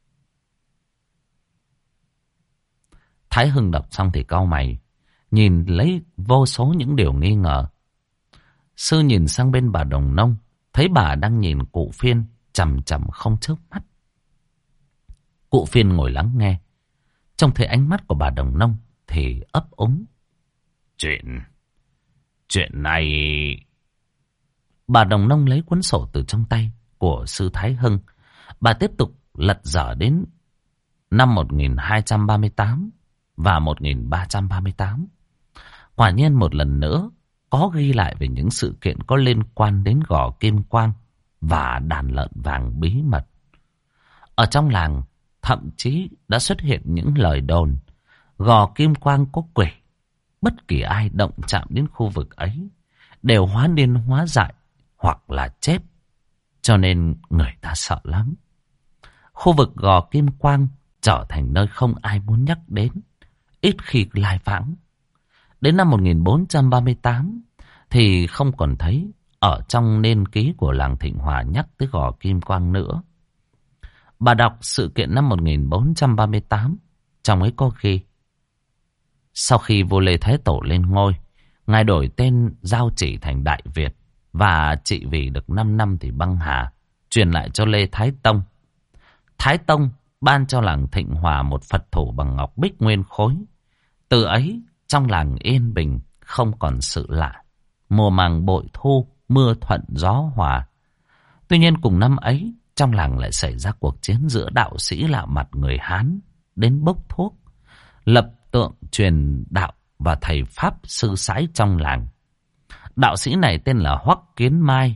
S1: Thái Hưng đọc xong thì cau mày, nhìn lấy vô số những điều nghi ngờ. Sư nhìn sang bên bà Đồng Nông, thấy bà đang nhìn cụ Phiên chằm chằm không chớp mắt. Cụ Phiên ngồi lắng nghe, trông thấy ánh mắt của bà Đồng Nông thì ấp úng. Chuyện... Chuyện này... Bà Đồng Nông lấy cuốn sổ từ trong tay của sư Thái Hưng. Bà tiếp tục lật dở đến năm một nghìn hai trăm ba mươi tám và một nghìn ba trăm ba mươi tám. Quả nhiên một lần nữa có ghi lại về những sự kiện có liên quan đến gò kim quang và đàn lợn vàng bí mật. Ở trong làng thậm chí đã xuất hiện những lời đồn gò kim quang có quỷ. Bất kỳ ai động chạm đến khu vực ấy đều hóa điên hóa dại hoặc là chết. Cho nên người ta sợ lắm. Khu vực gò kim quang trở thành nơi không ai muốn nhắc đến, ít khi lai vãng. Đến năm một nghìn bốn trăm ba mươi tám thì không còn thấy ở trong nên ký của làng Thịnh Hòa nhắc tới gò kim quang nữa. Bà đọc sự kiện năm một nghìn bốn trăm ba mươi tám, trong ấy có ghi: sau khi vua Lê Thái Tổ lên ngôi, ngài đổi tên Giao Chỉ thành Đại Việt và trị vì được năm năm thì băng hà, truyền lại cho Lê Thái Tông. Thái Tông ban cho làng Thịnh Hòa một Phật thủ bằng ngọc bích nguyên khối. Từ ấy trong làng yên bình, không còn sự lạ. Mùa màng bội thu, mưa thuận gió hòa. Tuy nhiên cùng năm ấy, trong làng lại xảy ra cuộc chiến giữa đạo sĩ lạ mặt người Hán đến bốc thuốc, lập tượng truyền đạo và thầy pháp sư sãi trong làng. Đạo sĩ này tên là Hoắc Kiến Mai,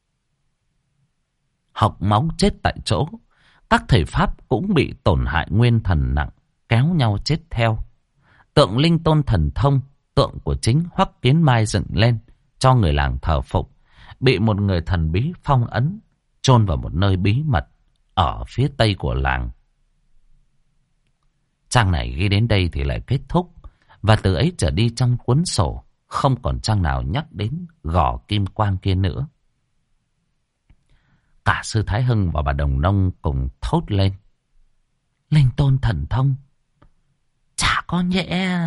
S1: học máu chết tại chỗ. Các thầy pháp cũng bị tổn hại nguyên thần nặng, kéo nhau chết theo. Tượng linh tôn thần thông, tượng của chính Hoắc Kiến Mai dựng lên cho người làng thờ phụng, bị một người thần bí phong ấn, chôn vào một nơi bí mật ở phía tây của làng. Trang này ghi đến đây thì lại kết thúc, và từ ấy trở đi trong cuốn sổ không còn trang nào nhắc đến gò kim quang kia nữa. Cả sư Thái Hưng và bà Đồng Nông cùng thốt lên: linh tôn thần thông chả có nhẹ.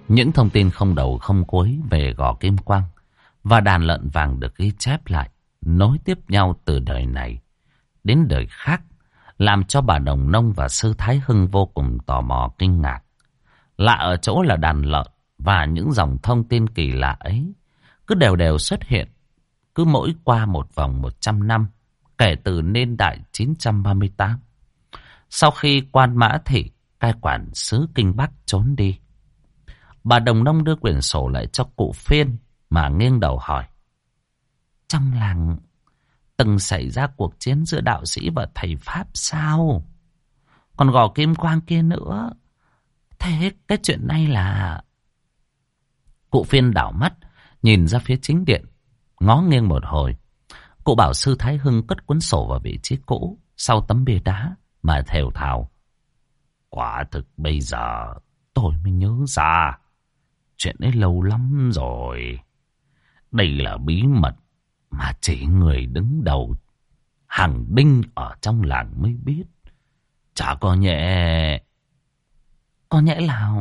S1: Những thông tin không đầu không cuối về Gò Kim Quang và đàn lợn vàng được ghi chép lại, nối tiếp nhau từ đời này đến đời khác, làm cho bà Đồng Nông và sư Thái Hưng vô cùng tò mò kinh ngạc. Lạ ở chỗ là đàn lợn và những dòng thông tin kỳ lạ ấy cứ đều đều xuất hiện, cứ mỗi qua một vòng một trăm năm, kể từ niên đại chín trăm ba mươi tám. Sau khi quan Mã Thị cai quản xứ Kinh Bắc trốn đi, bà Đồng Nông đưa quyển sổ lại cho cụ Phiên mà nghiêng đầu hỏi. Trong làng từng xảy ra cuộc chiến giữa đạo sĩ và thầy Pháp sao? Còn Gò Kim Quang kia nữa, thế cái chuyện này là... Cụ Phiên đảo mắt, nhìn ra phía chính điện, ngó nghiêng một hồi. Cụ bảo sư Thái Hưng cất cuốn sổ vào vị trí cũ, sau tấm bia đá, mà thều thào. Quả thực bây giờ tôi mới nhớ ra, chuyện ấy lâu lắm rồi. Đây là bí mật mà chỉ người đứng đầu hàng đinh ở trong làng mới biết. Chả có nhẹ... Có nhẽ là...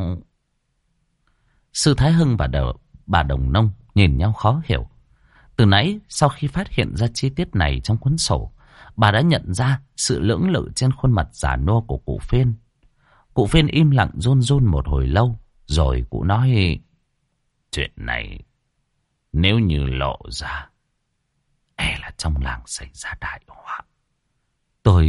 S1: Sư Thái Hưng và đầu, bà Đồng Nông nhìn nhau khó hiểu. Từ nãy, sau khi phát hiện ra chi tiết này trong cuốn sổ, bà đã nhận ra sự lưỡng lự trên khuôn mặt già nua của cụ Phiên. Cụ Phiên im lặng run run một hồi lâu, rồi cụ nói: chuyện này nếu như lộ ra, e là trong làng xảy ra đại họa. Tôi...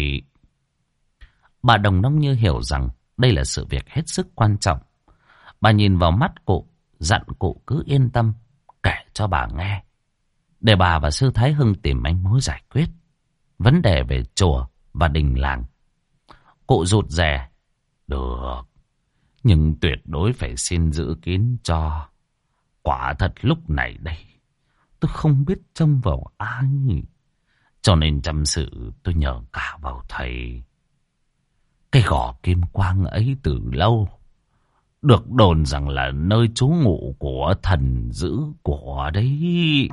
S1: Bà Đồng Nông như hiểu rằng đây là sự việc hết sức quan trọng. Bà nhìn vào mắt cụ, dặn cụ cứ yên tâm, kể cho bà nghe, để bà và sư Thái Hưng tìm manh mối giải quyết vấn đề về chùa và đình làng. Cụ rụt rè. Được, nhưng tuyệt đối phải xin giữ kín cho. Quả thật lúc này đây, tôi không biết trông vào ai, cho nên chăm sự tôi nhờ cả vào thầy. Cái Gò Kim Quang ấy từ lâu được đồn rằng là nơi trú ngụ của thần dữ của đấy.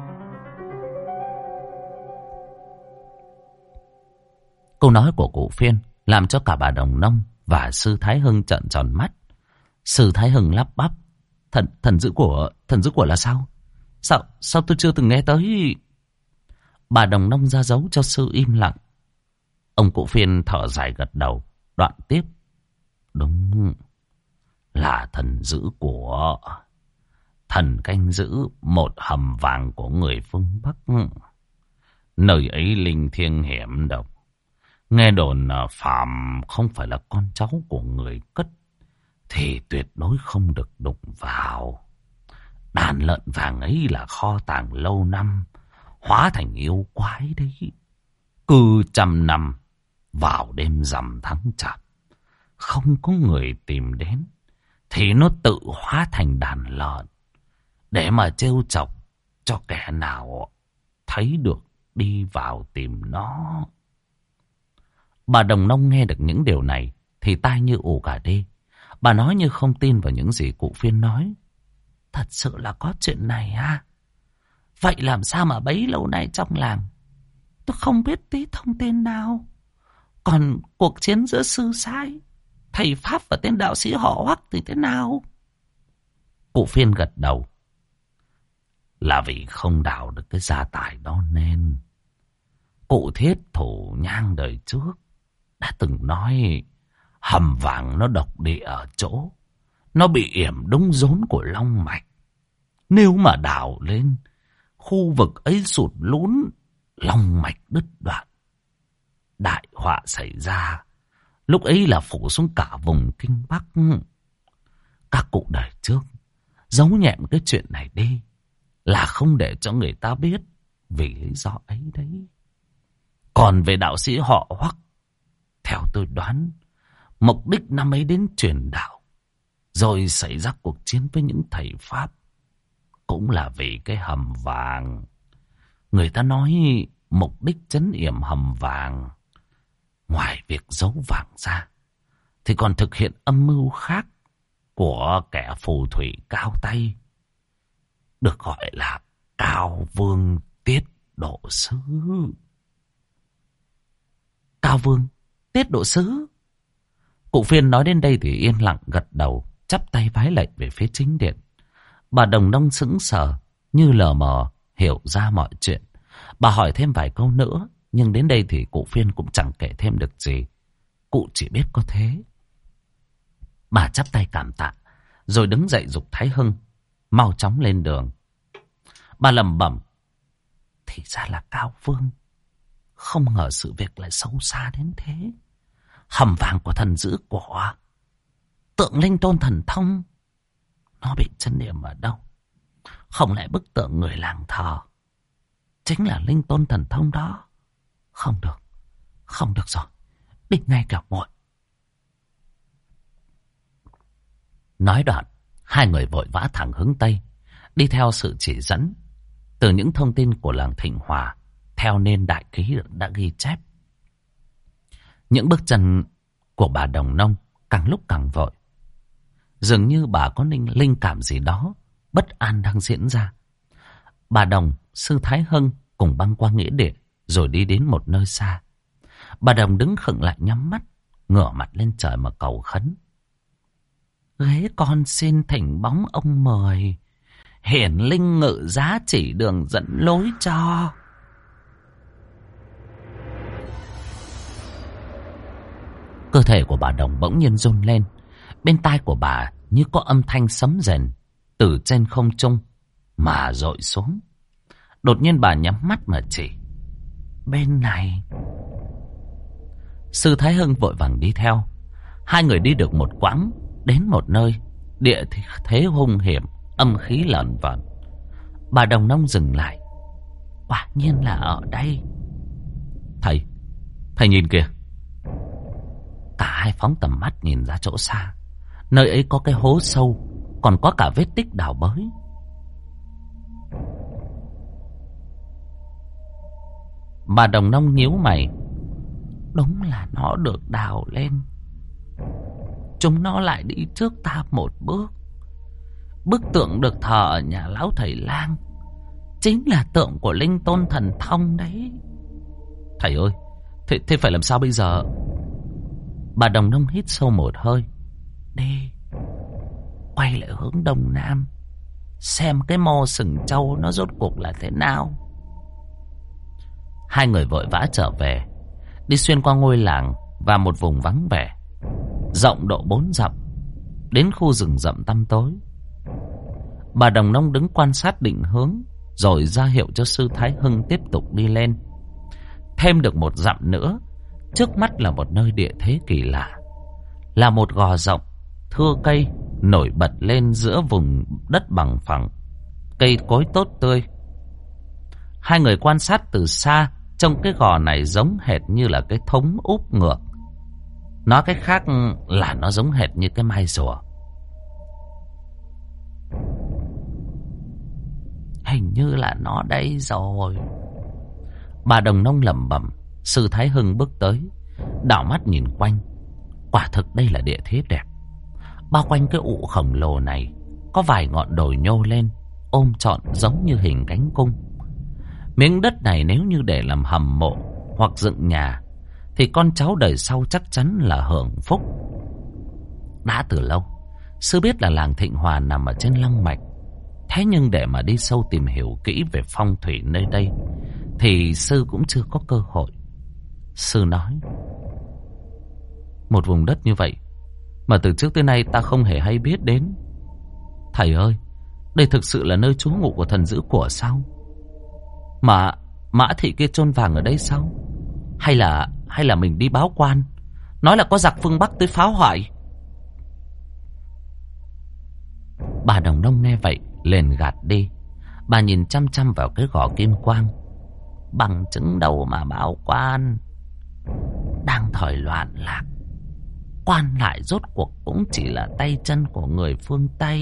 S1: Câu nói của cụ Phiên làm cho cả bà Đồng Nông và sư Thái Hưng trợn tròn mắt. Sư Thái Hưng lắp bắp. Thần thần dữ của thần dữ của là sao? Sao sao tôi chưa từng nghe tới? Bà Đồng Nông ra dấu cho sư im lặng. Ông cụ Phiên thở dài gật đầu, đoạn tiếp. Đúng là thần dữ của thần canh giữ một hầm vàng của người phương Bắc. Nơi ấy linh thiêng hiểm độc. Nghe đồn Phạm không phải là con cháu của người cất thì tuyệt đối không được đụng vào. Đàn lợn vàng ấy là kho tàng lâu năm, hóa thành yêu quái đấy. Cứ trăm năm vào đêm rằm tháng chạp, không có người tìm đến thì nó tự hóa thành đàn lợn để mà trêu chọc cho kẻ nào thấy được đi vào tìm nó. Bà Đồng Nông nghe được những điều này thì tai như ù cả đi. Bà nói như không tin vào những gì cụ Phiên nói. Thật sự là có chuyện này à? Vậy làm sao mà bấy lâu nay trong làng tôi không biết tí thông tin nào? Còn cuộc chiến giữa sư sãi, thầy Pháp và tên đạo sĩ họ Hoắc thì thế nào? Cụ Phiên gật đầu. Là vì không đào được cái gia tài đó nên. Cụ Thiết Thủ Nhang đời trước đã từng nói hầm vàng nó độc địa ở chỗ nó bị yểm đúng rốn của long mạch. Nếu mà đào lên, khu vực ấy sụt lún, long mạch đứt đoạn, đại họa xảy ra. Lúc ấy là phủ xuống cả vùng Kinh Bắc. Các cụ đời trước giấu nhẹm cái chuyện này đi, là không để cho người ta biết, vì lý do ấy đấy. Còn về đạo sĩ họ Hoắc, theo tôi đoán, mục đích năm ấy đến truyền đạo, rồi xảy ra cuộc chiến với những thầy Pháp, cũng là vì cái hầm vàng. Người ta nói mục đích trấn yểm hầm vàng, ngoài việc giấu vàng ra, thì còn thực hiện âm mưu khác của kẻ phù thủy cao tay, được gọi là Cao Vương Tiết Độ Sứ. Cao Vương Tiết Độ Sứ? Cụ Phiên nói đến đây thì yên lặng gật đầu. chắp tay vái lạy về phía chính điện. Bà Đồng Nông sững sờ, như lờ mờ hiểu ra mọi chuyện. Bà hỏi thêm vài câu nữa, nhưng đến đây thì cụ Phiên cũng chẳng kể thêm được gì. Cụ chỉ biết có thế. Bà chắp tay cảm tạ, rồi đứng dậy giục Thái Hưng mau chóng lên đường. Bà lẩm bẩm, thì ra là Cao Vương. Không ngờ sự việc lại sâu xa đến thế. Hầm vàng của thần giữ của tượng linh tôn thần thông, nó bị chấn niệm ở đâu? Không lẽ bức tượng người làng thờ chính là linh tôn thần thông đó? Không được, không được rồi, đi ngay kẻo muộn. Nói đoạn, hai người vội vã thẳng hướng Tây, đi theo sự chỉ dẫn từ những thông tin của làng Thịnh Hòa, theo nên đại ký đã ghi chép. Những bước chân của bà Đồng Nông càng lúc càng vội. Dường như bà có linh, linh cảm gì đó bất an đang diễn ra. Bà Đồng, sư Thái Hưng cùng băng qua nghĩa địa, rồi đi đến một nơi xa. Bà Đồng đứng khựng lại nhắm mắt, ngửa mặt lên trời mà cầu khấn. Ghế con xin thỉnh bóng ông mời, hiển linh ngự giá chỉ đường dẫn lối cho. Cơ thể của bà Đồng bỗng nhiên run lên. Bên tai của bà như có âm thanh sấm rền từ trên không trung mà dội xuống. Đột nhiên bà nhắm mắt mà chỉ. Bên này. Sư Thái Hưng vội vàng đi theo. Hai người đi được một quãng, đến một nơi địa thế hung hiểm, âm khí lợn vợn. Bà Đồng Nông dừng lại. Quả nhiên là ở đây. Thầy, thầy nhìn kìa. Cả hai phóng tầm mắt nhìn ra chỗ xa. Nơi ấy có cái hố sâu, còn có cả vết tích đào bới. Bà Đồng Nông nhíu mày. Đúng là nó được đào lên. Chúng nó lại đi trước ta một bước. Bức tượng được thờ ở nhà lão thầy lang chính là tượng của linh tôn thần thông đấy. Thầy ơi, thế, thế phải làm sao bây giờ? Bà Đồng Nông hít sâu một hơi. Đi, quay lại hướng đông nam, xem cái mô sừng trâu nó rốt cuộc là thế nào. Hai người vội vã trở về, đi xuyên qua ngôi làng và một vùng vắng vẻ, rộng độ bốn dặm, đến khu rừng rậm tăm tối. Bà Đồng Nông đứng quan sát định hướng, rồi ra hiệu cho sư Thái Hưng tiếp tục đi lên. Thêm được một dặm nữa, trước mắt là một nơi địa thế kỳ lạ, là một gò rộng, thưa cây nổi bật lên giữa vùng đất bằng phẳng, cây cối tốt tươi. Hai người quan sát từ xa, trông cái gò này giống hệt như là cái thống úp ngược. Nói cách khác là nó giống hệt như cái mai rùa. Hình như là nó đây rồi. Bà Đồng Nông lẩm bẩm. Sư Thái Hưng bước tới, đảo mắt nhìn quanh. Quả thực đây là địa thế đẹp. Bao quanh cái ụ khổng lồ này có vài ngọn đồi nhô lên, ôm trọn giống như hình cánh cung. Miếng đất này nếu như để làm hầm mộ hoặc dựng nhà thì con cháu đời sau chắc chắn là hưởng phúc. Đã từ lâu sư biết là làng Thịnh Hòa nằm ở trên Long Mạch. Thế nhưng để mà đi sâu tìm hiểu kỹ về phong thủy nơi đây thì sư cũng chưa có cơ hội. Sư nói, một vùng đất như vậy mà từ trước tới nay ta không hề hay biết đến. Thầy ơi, đây thực sự là nơi trú ngụ của thần giữ của sao? Mà Mã Thị kia chôn vàng ở đây sao? Hay là hay là mình đi báo quan, nói là có giặc phương Bắc tới phá hoại? Bà Đồng Nông nghe vậy liền gạt đi. Bà nhìn chăm chăm vào cái gò kim quang. Bằng chứng đâu mà báo quan? Đang thời loạn lạc, quan lại rốt cuộc cũng chỉ là tay chân của người phương Tây.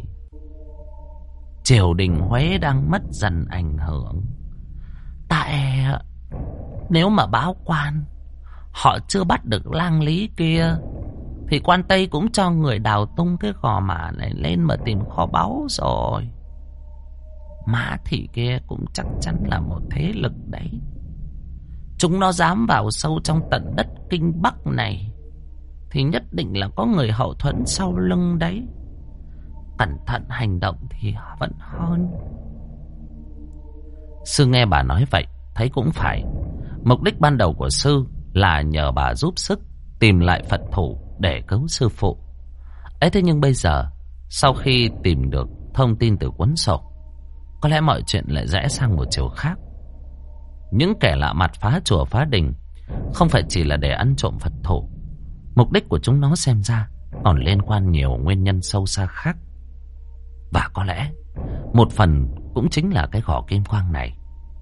S1: Triều đình Huế đang mất dần ảnh hưởng. Tại nếu mà báo quan họ chưa bắt được lang lý kia thì quan Tây cũng cho người đào tung cái gò mả này lên mà tìm kho báu rồi. Mã Thị kia cũng chắc chắn là một thế lực đấy. Chúng nó dám vào sâu trong tận đất Kinh Bắc này thì nhất định là có người hậu thuẫn sau lưng đấy. Cẩn thận hành động thì vẫn hơn. Sư nghe bà nói vậy, thấy cũng phải. Mục đích ban đầu của sư là nhờ bà giúp sức tìm lại Phật thủ để cứu sư phụ. Ấy thế nhưng bây giờ, sau khi tìm được thông tin từ cuốn sổ, có lẽ mọi chuyện lại rẽ sang một chiều khác. Những kẻ lạ mặt phá chùa phá đình không phải chỉ là để ăn trộm Phật thủ. Mục đích của chúng nó xem ra còn liên quan nhiều nguyên nhân sâu xa khác. Và có lẽ một phần cũng chính là cái gò kim quang này.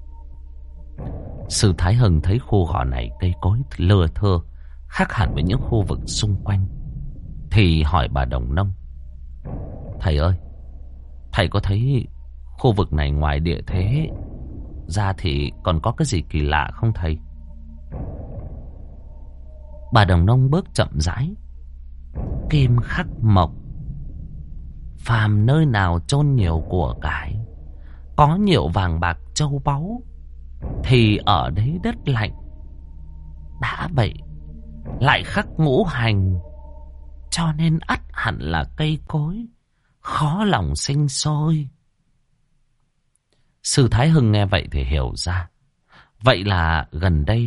S1: Sư Thái Hưng thấy khu gò này cây cối lưa thưa, khác hẳn với những khu vực xung quanh, thì hỏi bà Đồng Nông: Thầy ơi, thầy có thấy khu vực này ngoài địa thế ra thì còn có cái gì kỳ lạ không thầy? Bà Đồng Nông bước chậm rãi: Kim khắc mộc, phàm nơi nào chôn nhiều của cải, có nhiều vàng bạc châu báu, thì ở đấy đất lạnh. Đã vậy lại khắc ngũ hành, cho nên ắt hẳn là cây cối khó lòng sinh sôi. Sư Thái Hưng nghe vậy thì hiểu ra. Vậy là gần đây,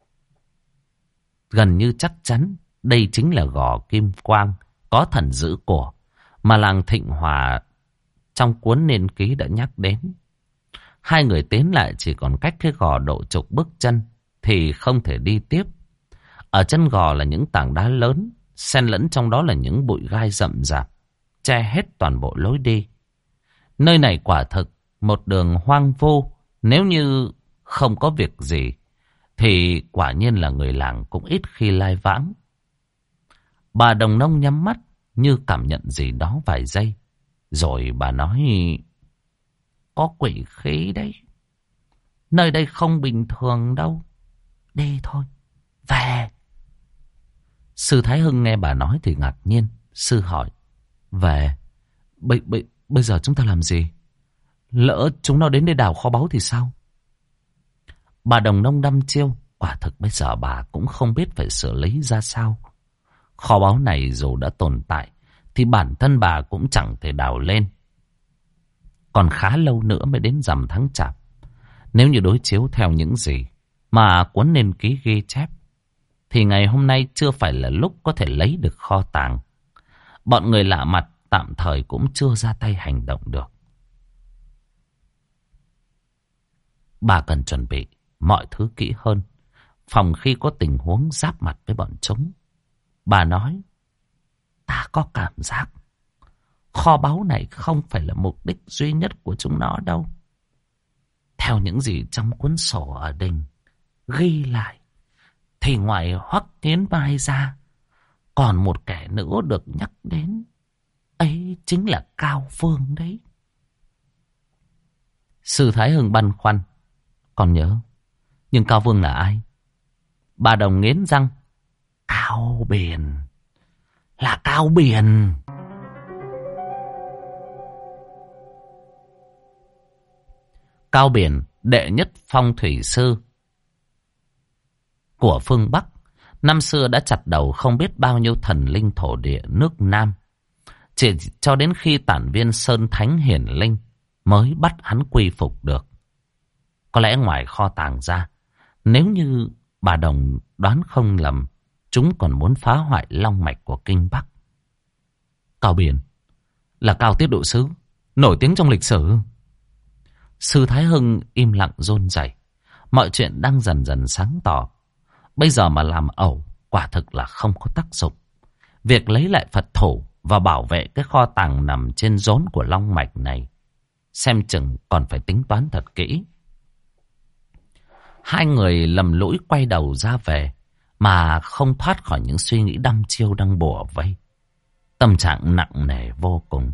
S1: gần như chắc chắn đây chính là gò kim quang có thần giữ của mà làng Thịnh Hòa trong cuốn niên ký đã nhắc đến. Hai người tiến lại chỉ còn cách cái gò độ chục bước chân thì không thể đi tiếp. Ở chân gò là những tảng đá lớn, xen lẫn trong đó là những bụi gai rậm rạp, che hết toàn bộ lối đi. Nơi này quả thực một đường hoang vu. Nếu như không có việc gì thì quả nhiên là người làng cũng ít khi lai vãng. Bà Đồng Nông nhắm mắt như cảm nhận gì đó vài giây, rồi bà nói: Có quỷ khí đấy. Nơi đây không bình thường đâu. Đi thôi, về. Sư Thái Hưng nghe bà nói thì ngạc nhiên. Sư hỏi: Về? Bây, bây, bây giờ chúng ta làm gì? Lỡ chúng nó đến đây đào kho báu thì sao? Bà Đồng Nông đăm chiêu. Quả thực bây giờ bà cũng không biết phải xử lý ra sao. Kho báu này dù đã tồn tại thì bản thân bà cũng chẳng thể đào lên. Còn khá lâu nữa mới đến rằm tháng Chạp. Nếu như đối chiếu theo những gì mà cuốn niên ký ghi chép, thì ngày hôm nay chưa phải là lúc có thể lấy được kho tàng. Bọn người lạ mặt tạm thời cũng chưa ra tay hành động được. Bà cần chuẩn bị mọi thứ kỹ hơn, phòng khi có tình huống giáp mặt với bọn chúng. Bà nói: Ta có cảm giác kho báu này không phải là mục đích duy nhất của chúng nó đâu. Theo những gì trong cuốn sổ ở đình ghi lại, thì ngoài Hoắc Tiến Vai ra, còn một kẻ nữa được nhắc đến. Ấy chính là Cao Phương đấy. Sư Thái Hưng băn khoăn: Còn nhớ, nhưng Cao Phương là ai? Bà Đồng nghiến răng: Cao Biển. Là Cao Biển. Cao Biển, đệ nhất phong thủy sư của phương Bắc, năm xưa đã chặt đầu không biết bao nhiêu thần linh thổ địa nước Nam. Chỉ cho đến khi tản viên Sơn Thánh Hiển Linh mới bắt hắn quy phục được. Có lẽ ngoài kho tàng ra, nếu như bà Đồng đoán không lầm, chúng còn muốn phá hoại long mạch của Kinh Bắc. Cao Biển là Cao Tiết Độ Sứ, nổi tiếng trong lịch sử. Sư Thái Hưng im lặng run rẩy. Mọi chuyện đang dần dần sáng tỏ. Bây giờ mà làm ẩu quả thực là không có tác dụng. Việc lấy lại Phật thủ và bảo vệ cái kho tàng nằm trên rốn của long mạch này, xem chừng còn phải tính toán thật kỹ. Hai người lầm lũi quay đầu ra về, mà không thoát khỏi những suy nghĩ đăm chiêu đang bủa vây. Tâm trạng nặng nề vô cùng.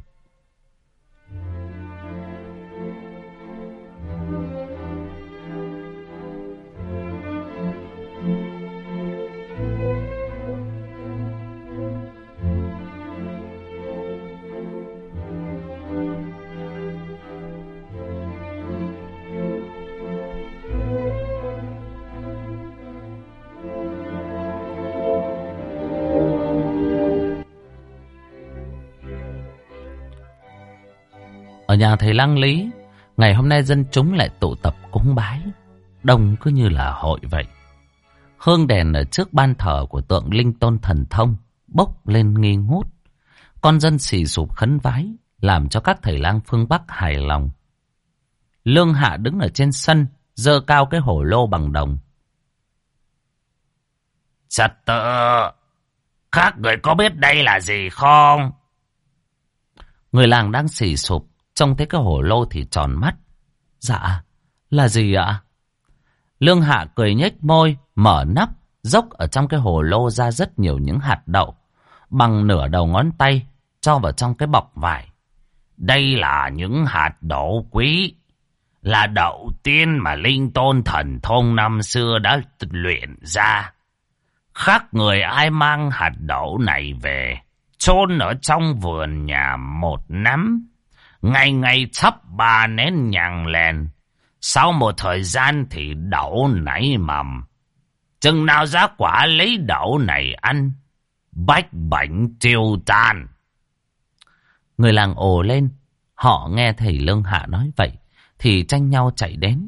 S1: nhà thầy Lăng Lý, ngày hôm nay dân chúng lại tụ tập cúng bái, đông cứ như là hội vậy. Hương đèn ở trước ban thờ của tượng linh tôn thần thông bốc lên nghi ngút. Con dân xì sụp khấn vái, làm cho các thầy lang phương Bắc hài lòng. Lương Hạ đứng ở trên sân, giơ cao cái hổ lô bằng đồng. Trật tự, các người có biết đây là gì không? Người làng đang xì sụp, trông thấy cái hổ lô thì tròn mắt. Dạ, là gì ạ? Lương Hạ cười nhếch môi, mở nắp, dốc ở trong cái hồ lô ra rất nhiều những hạt đậu, bằng nửa đầu ngón tay, cho vào trong cái bọc vải. Đây là những hạt đậu quý, là đậu tiên mà linh tôn thần thông năm xưa đã luyện ra. Khác người ai mang hạt đậu này về, chôn ở trong vườn nhà một nắm, ngày ngày thắp ba nén nhang lên. Sau một thời gian thì đậu nảy mầm. Chừng nào giá quả lấy đậu này ăn, bách bệnh tiêu tan. Người làng ồ lên. Họ nghe thầy Lương Hạ nói vậy thì tranh nhau chạy đến.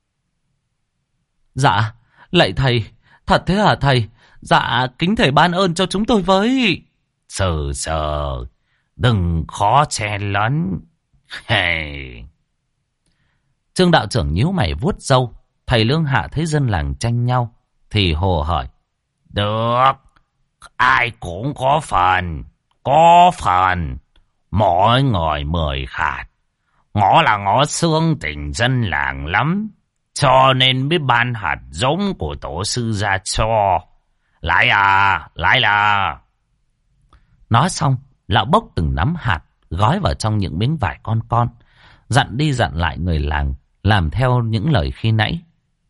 S1: Dạ, lạy thầy, thật thế hả thầy? Dạ, kính thầy ban ơn cho chúng tôi với. Sờ sờ, đừng khó chen lấn. Hey. Trương đạo trưởng nhíu mày vuốt râu. Thầy Lương Hạ thấy dân làng tranh nhau thì hồ hỏi. Được, ai cũng có phần, có phần. Mỗi người mười hạt. Ngõ là ngõ xương tình dân làng lắm, cho nên biết ban hạt giống của tổ sư ra cho. Lại à, lại là. Nói xong, lão bốc từng nắm hạt, gói vào trong những miếng vải con con, dặn đi dặn lại người làng làm theo những lời khi nãy.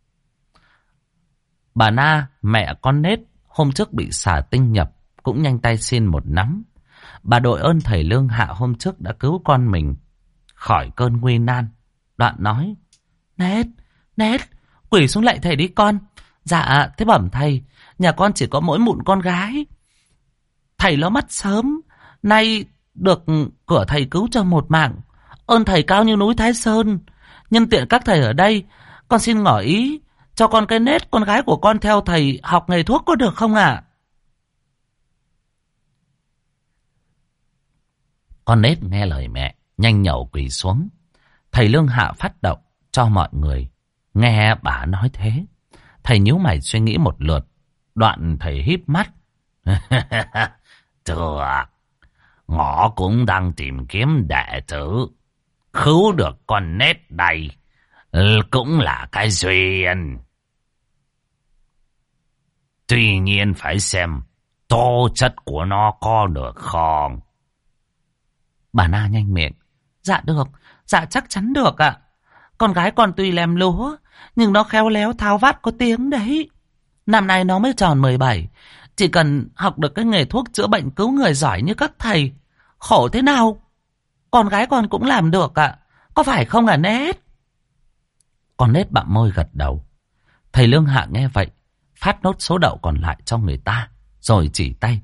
S1: Bà Na, mẹ con Nết, hôm trước bị xà tinh nhập, cũng nhanh tay xin một nắm. Bà đội ơn thầy Lương Hạ hôm trước đã cứu con mình khỏi cơn nguy nan. Đoạn nói, Nết, Nết, quỳ xuống lạy thầy đi con. Dạ, thế bẩm thầy, nhà con chỉ có mỗi mụn con gái. Thầy lỡ mất sớm, nay được cửa thầy cứu cho một mạng. Ơn thầy cao như núi Thái Sơn. Nhân tiện các thầy ở đây, con xin ngỏ ý cho con cái Nết, con gái của con theo thầy học nghề thuốc có được không ạ? À? Con Nết nghe lời mẹ, nhanh nhẩu quỳ xuống. Thầy Lương Hạ phát động cho mọi người. Nghe bà nói thế, thầy nhíu mày suy nghĩ một lượt. Đoạn thầy híp mắt. Được, ngõ cũng đang tìm kiếm đệ tử. Cứu được con Nết đây cũng là cái duyên. Tuy nhiên phải xem tố chất của nó có được không. Bà Na nhanh miệng. Dạ được, dạ chắc chắn được ạ. Con gái con tuy lem lúa, nhưng nó khéo léo tháo vát có tiếng đấy. Năm nay nó mới tròn mười bảy. Chỉ cần học được cái nghề thuốc chữa bệnh cứu người giỏi như các thầy, khổ thế nào con gái con cũng làm được ạ. Có phải không hả Nết? Con Nết bặm môi gật đầu. Thầy Lương Hạ nghe vậy, phát nốt số đậu còn lại cho người ta, rồi chỉ tay.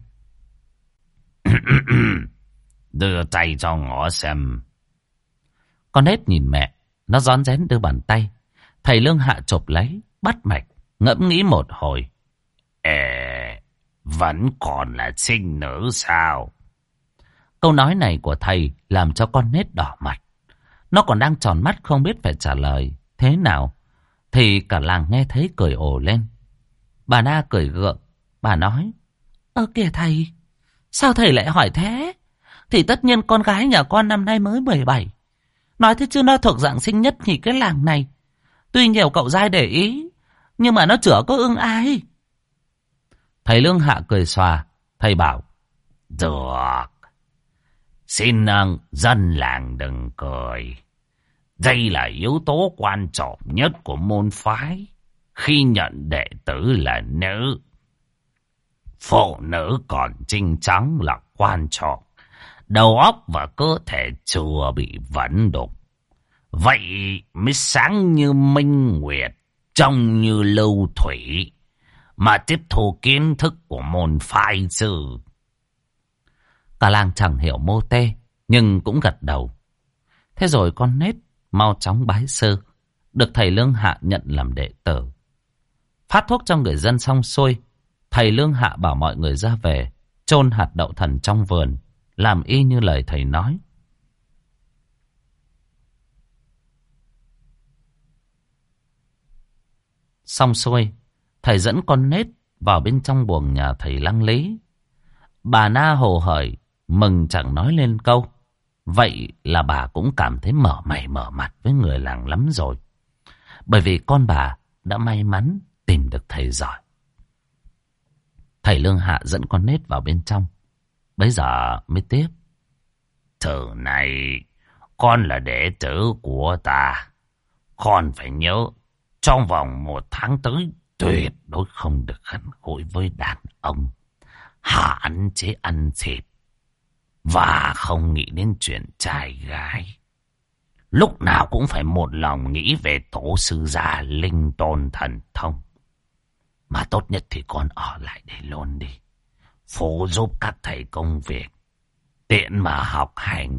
S1: Đưa tay cho ngõ xem. Con Nết nhìn mẹ, nó rón rén đưa bàn tay. Thầy Lương Hạ chộp lấy, bắt mạch, ngẫm nghĩ một hồi. Ê, vẫn còn là trinh nữ sao? Câu nói này của thầy làm cho con Nết đỏ mặt. Nó còn đang tròn mắt không biết phải trả lời thế nào, thì cả làng nghe thấy cười ồ lên. Bà Na cười gượng. Bà nói, ơ kìa thầy, sao thầy lại hỏi thế? Thì tất nhiên con gái nhà con năm nay mới mười bảy. Nói thế chứ nó thuộc dạng xinh nhất thì cái làng này. Tuy nhiều cậu giai để ý, nhưng mà nó chửa có ưng ai. Thầy Lương Hạ cười xòa. Thầy bảo, được, xin uh, dân làng đừng cười. Đây là yếu tố quan trọng nhất của môn phái khi nhận đệ tử là nữ. Phụ nữ còn trinh trắng là quan trọng. Đầu óc và cơ thể chưa bị vẫn đục. Vậy mới sáng như minh nguyệt, trông như lưu thủy, mà tiếp thu kiến thức của môn phái chứ. Cả làng chẳng hiểu mô tê, nhưng cũng gật đầu. Thế rồi con nết mau chóng bái sư, được thầy Lương Hạ nhận làm đệ tử. Phát thuốc cho người dân xong xuôi, thầy Lương Hạ bảo mọi người ra về, chôn hạt đậu thần trong vườn, làm y như lời thầy nói. Xong xuôi, thầy dẫn con nết vào bên trong buồng nhà thầy Lăng Lý. Bà Na hồ hởi, mừng chẳng nói lên câu. Vậy là bà cũng cảm thấy mở mày mở mặt với người làng lắm rồi. Bởi vì con bà đã may mắn tìm được thầy giỏi. Thầy Lương Hạ dẫn con nết vào bên trong. Bây giờ mới tiếp. Từ này, con là đệ tử của ta. Con phải nhớ, trong vòng một tháng tới, tuyệt đối không được gần gũi với đàn ông. Hạ ăn chế ăn thịt. Và không nghĩ đến chuyện trai gái. Lúc nào cũng phải một lòng nghĩ về tổ sư gia linh tôn thần thông. Mà tốt nhất thì con ở lại đây luôn đi. Phụ giúp các thầy công việc. Tiện mà học hành.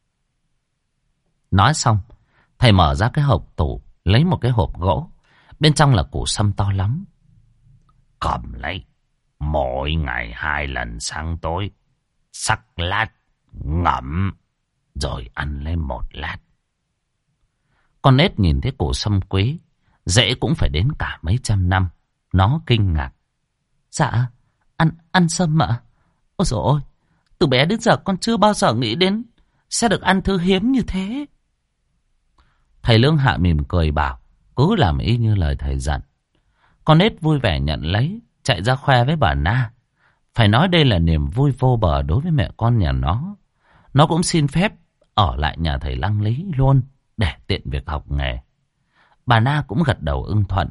S1: Nói xong, thầy mở ra cái hộp tủ, lấy một cái hộp gỗ. Bên trong là củ sâm to lắm. Cầm lấy. Mỗi ngày hai lần sáng tối. Sắc lát, ngậm, rồi ăn lên một lát. Con nết nhìn thấy củ sâm quý, dễ cũng phải đến cả mấy trăm năm. Nó kinh ngạc. Dạ, ăn ăn sâm ạ. Ôi dồi ôi, từ bé đến giờ con chưa bao giờ nghĩ đến sẽ được ăn thứ hiếm như thế. Thầy Lương Hạ mỉm cười bảo, cứ làm y như lời thầy dặn. Con nết vui vẻ nhận lấy, chạy ra khoe với bà Na. Phải nói đây là niềm vui vô bờ đối với mẹ con nhà nó. Nó cũng xin phép ở lại nhà thầy Lăng Lý luôn để tiện việc học nghề. Bà Na cũng gật đầu ưng thuận.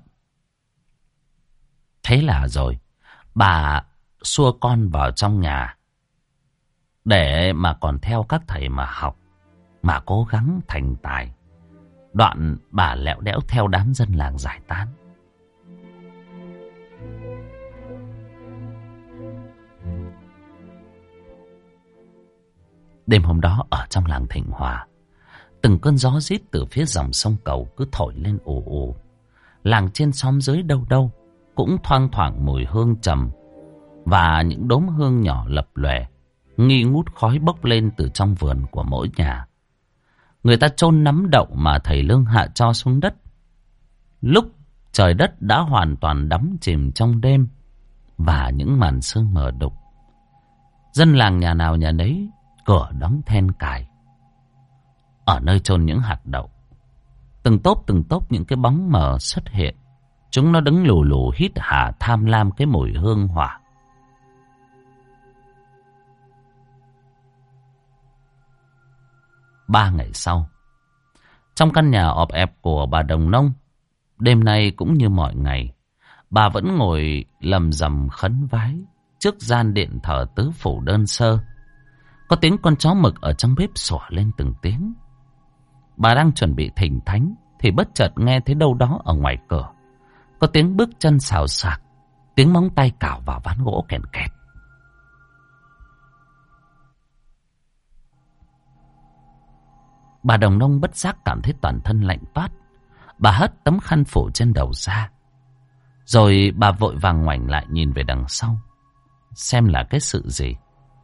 S1: Thế là rồi, bà xua con vào trong nhà để mà còn theo các thầy mà học, mà cố gắng thành tài. Đoạn bà lẹo đẽo theo đám dân làng giải tán. Đêm hôm đó ở trong làng Thịnh Hòa, từng cơn gió rít từ phía dòng sông Cầu cứ thổi lên ù ù. Làng trên xóm dưới đâu đâu cũng thoang thoảng mùi hương trầm, và những đốm hương nhỏ lập lòe, nghi ngút khói bốc lên từ trong vườn của mỗi nhà. Người ta chôn nắm đậu mà thầy Lương Hạ cho xuống đất. Lúc trời đất đã hoàn toàn đắm chìm trong đêm và những màn sương mờ đục, dân làng nhà nào nhà nấy cửa đóng then cài. Ở nơi chôn những hạt đậu, từng tốp từng tốp những cái bóng mờ xuất hiện. Chúng nó đứng lù lù hít hà tham lam cái mùi hương hỏa. Ba ngày sau, trong căn nhà ọp ẹp của bà Đồng Nông, đêm nay cũng như mọi ngày, bà vẫn ngồi lầm rầm khấn vái trước gian điện thờ tứ phủ đơn sơ. Có tiếng con chó mực ở trong bếp sủa lên từng tiếng. Bà đang chuẩn bị thỉnh thánh thì bất chợt nghe thấy đâu đó ở ngoài cửa có tiếng bước chân xào xạc, tiếng móng tay cào vào ván gỗ kèn kẹt. Bà Đồng Nông bất giác cảm thấy toàn thân lạnh toát. Bà hất tấm khăn phủ trên đầu ra, rồi bà vội vàng ngoảnh lại nhìn về đằng sau, xem là cái sự gì.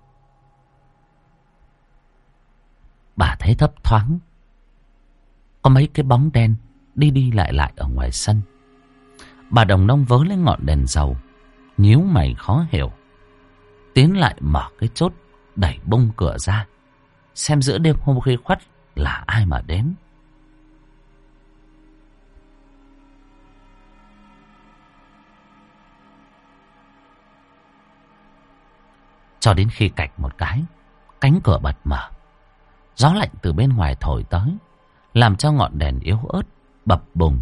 S1: Bà thấy thấp thoáng có mấy cái bóng đen đi đi lại lại ở ngoài sân. Bà Đồng Nông vớ lấy ngọn đèn dầu, nhíu mày khó hiểu, tiến lại mở cái chốt, đẩy bung cửa ra, xem giữa đêm hôm khuya khoắt là ai mà đến. Cho đến khi cạch một cái, cánh cửa bật mở. Gió lạnh từ bên ngoài thổi tới, làm cho ngọn đèn yếu ớt bập bùng.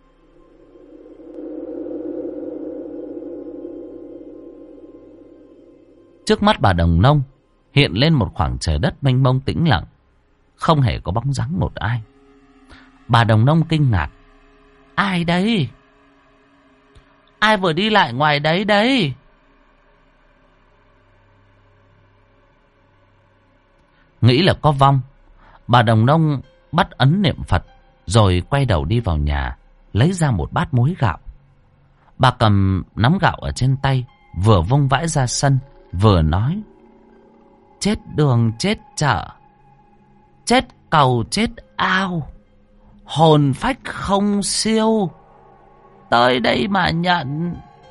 S1: Trước mắt bà Đồng Nông hiện lên một khoảng trời đất mênh mông tĩnh lặng, không hề có bóng dáng một ai. Bà Đồng Nông kinh ngạc. Ai đấy? Ai vừa đi lại ngoài đấy đấy? Nghĩ là có vong, bà Đồng Nông bắt ấn niệm Phật, rồi quay đầu đi vào nhà, lấy ra một bát muối gạo. Bà cầm nắm gạo ở trên tay, vừa vung vãi ra sân, vừa nói: chết đường chết chợ, chết cầu chết ao, hồn phách không siêu, tới đây mà nhận.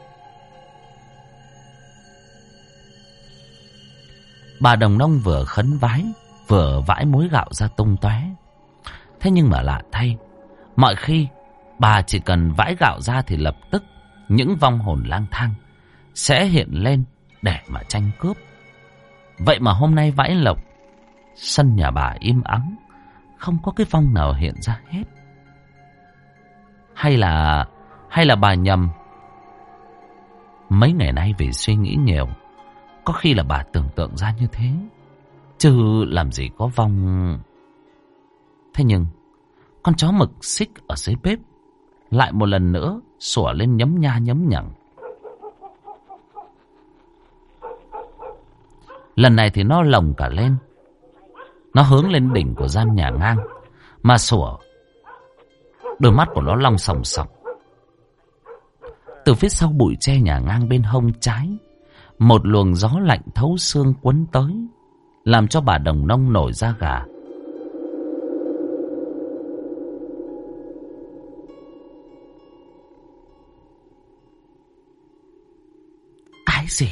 S1: Bà Đồng Nông vừa khấn vái, vừa vãi muối gạo ra tung tóe. Thế nhưng mà lạ thay, mọi khi bà chỉ cần vãi gạo ra thì lập tức những vong hồn lang thang sẽ hiện lên để mà tranh cướp. Vậy mà hôm nay vãi lộc, sân nhà bà im ắng, không có cái vong nào hiện ra hết. Hay là hay là bà nhầm? Mấy ngày nay vì suy nghĩ nhiều, có khi là bà tưởng tượng ra như thế, chứ làm gì có vong. Thế nhưng con chó mực xích ở dưới bếp lại một lần nữa sủa lên nhấm nha nhấm nhằng. Lần này thì nó lồng cả lên. Nó hướng lên đỉnh của gian nhà ngang mà sủa. Đôi mắt của nó long sòng sọc. Từ phía sau bụi tre nhà ngang bên hông trái, một luồng gió lạnh thấu xương quấn tới, làm cho bà Đồng Nông nổi da gà. Cái gì?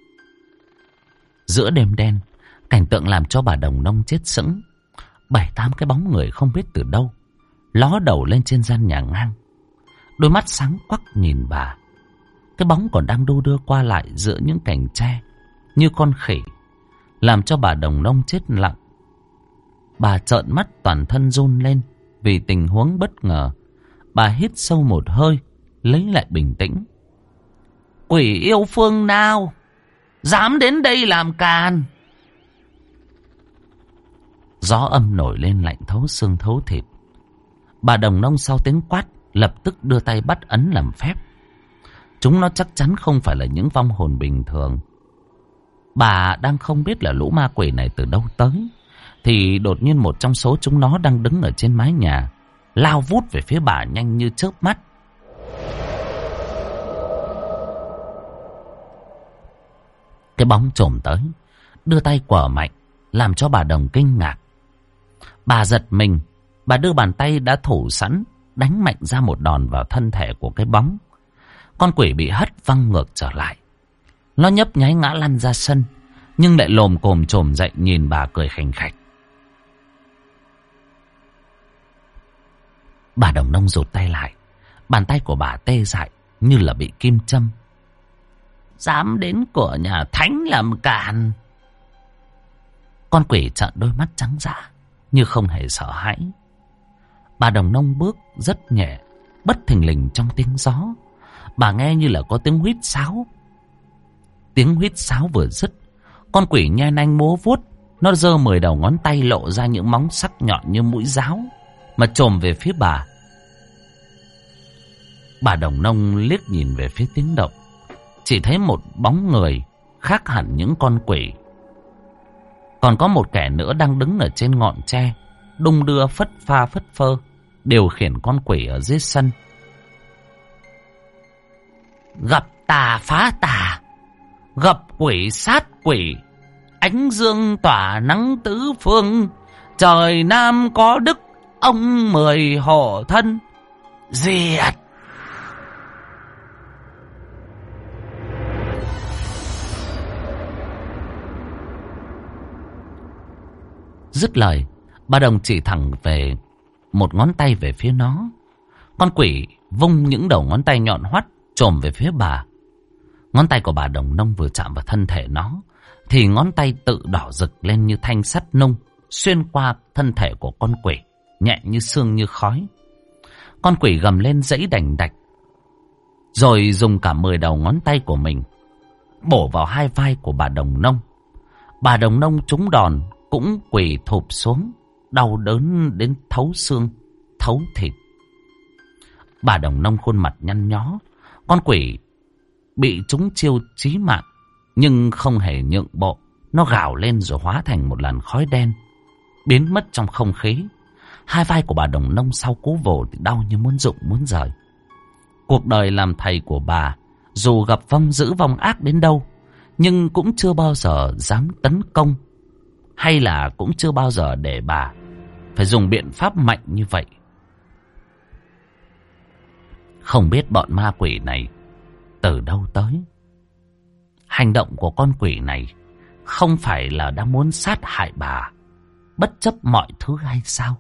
S1: Giữa đêm đen, cảnh tượng làm cho bà Đồng Nông chết sững. Bảy tám cái bóng người không biết từ đâu ló đầu lên trên gian nhà ngang. Đôi mắt sáng quắc nhìn bà. Cái bóng còn đang đu đưa qua lại giữa những cành tre như con khỉ, làm cho bà Đồng Nông chết lặng. Bà trợn mắt toàn thân run lên vì tình huống bất ngờ. Bà hít sâu một hơi, lấy lại bình tĩnh. Quỷ yêu phương nào dám đến đây làm càn? Gió âm nổi lên lạnh thấu xương thấu thịt. Bà Đồng Nông sau tiếng quát lập tức đưa tay bắt ấn làm phép. Chúng nó chắc chắn không phải là những vong hồn bình thường. Bà đang không biết là lũ ma quỷ này từ đâu tới, thì đột nhiên một trong số chúng nó đang đứng ở trên mái nhà, lao vút về phía bà nhanh như chớp mắt. Cái bóng chồm tới, đưa tay quở mạnh, làm cho bà Đồng kinh ngạc. Bà giật mình, bà đưa bàn tay đã thủ sẵn, đánh mạnh ra một đòn vào thân thể của cái bóng. Con quỷ bị hất văng ngược trở lại. Nó nhấp nháy ngã lăn ra sân, nhưng lại lồm cồm chồm dậy nhìn bà cười khành khạch. Bà Đồng Nông rụt tay lại. Bàn tay của bà tê dại như là bị kim châm. Dám đến cửa nhà thánh làm càn? Con quỷ trợn đôi mắt trắng dã như không hề sợ hãi. Bà Đồng Nông bước rất nhẹ. Bất thình lình trong tiếng gió, bà nghe như là có tiếng huýt sáo. Tiếng huýt sáo vừa dứt, con quỷ nhe nanh múa vuốt. Nó giơ mười đầu ngón tay lộ ra những móng sắc nhọn như mũi giáo mà chồm về phía bà. Bà Đồng Nông liếc nhìn về phía tiếng động, chỉ thấy một bóng người khác hẳn những con quỷ. Còn có một kẻ nữa đang đứng ở trên ngọn tre, đung đưa phất pha phất phơ, điều khiển con quỷ ở dưới sân. Gặp tà phá tà, gặp quỷ sát quỷ, ánh dương tỏa nắng tứ phương, trời Nam có đức, ông mười hộ thân, diệt. Dứt lời, bà Đồng chỉ thẳng về một ngón tay về phía nó. Con quỷ vung những đầu ngón tay nhọn hoắt chồm về phía bà. Ngón tay của bà Đồng Nông vừa chạm vào thân thể nó, thì ngón tay tự đỏ rực lên như thanh sắt nung, xuyên qua thân thể của con quỷ, nhẹ như sương như khói. Con quỷ gầm lên dãy đành đạch, rồi dùng cả mười đầu ngón tay của mình bổ vào hai vai của bà Đồng Nông. Bà Đồng Nông trúng đòn cũng quỳ thụp xuống, đau đớn đến thấu xương, thấu thịt. Bà Đồng Nông khuôn mặt nhăn nhó. Con quỷ bị trúng chiêu chí mạng nhưng không hề nhượng bộ. Nó gào lên rồi hóa thành một làn khói đen, biến mất trong không khí. Hai vai của bà Đồng Nông sau cú vồ thì đau như muốn rụng muốn rời. Cuộc đời làm thầy của bà, dù gặp vong dữ vong ác đến đâu, nhưng cũng chưa bao giờ dám tấn công, hay là cũng chưa bao giờ để bà phải dùng biện pháp mạnh như vậy. Không biết bọn ma quỷ này từ đâu tới. Hành động của con quỷ này không phải là đang muốn sát hại bà bất chấp mọi thứ hay sao?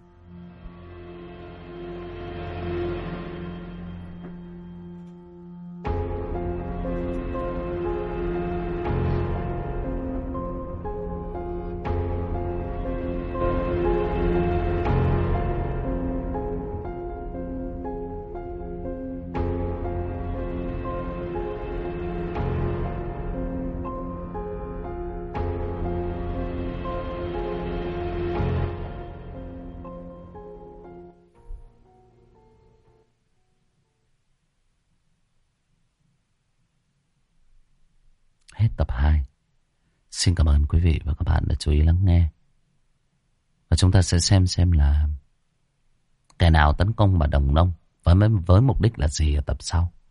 S1: Hết tập hai. Xin cảm ơn quý vị và các bạn đã chú ý lắng nghe. Và chúng ta sẽ xem xem là kẻ nào tấn công bà Đồng Nông với, với mục đích là gì ở tập sau.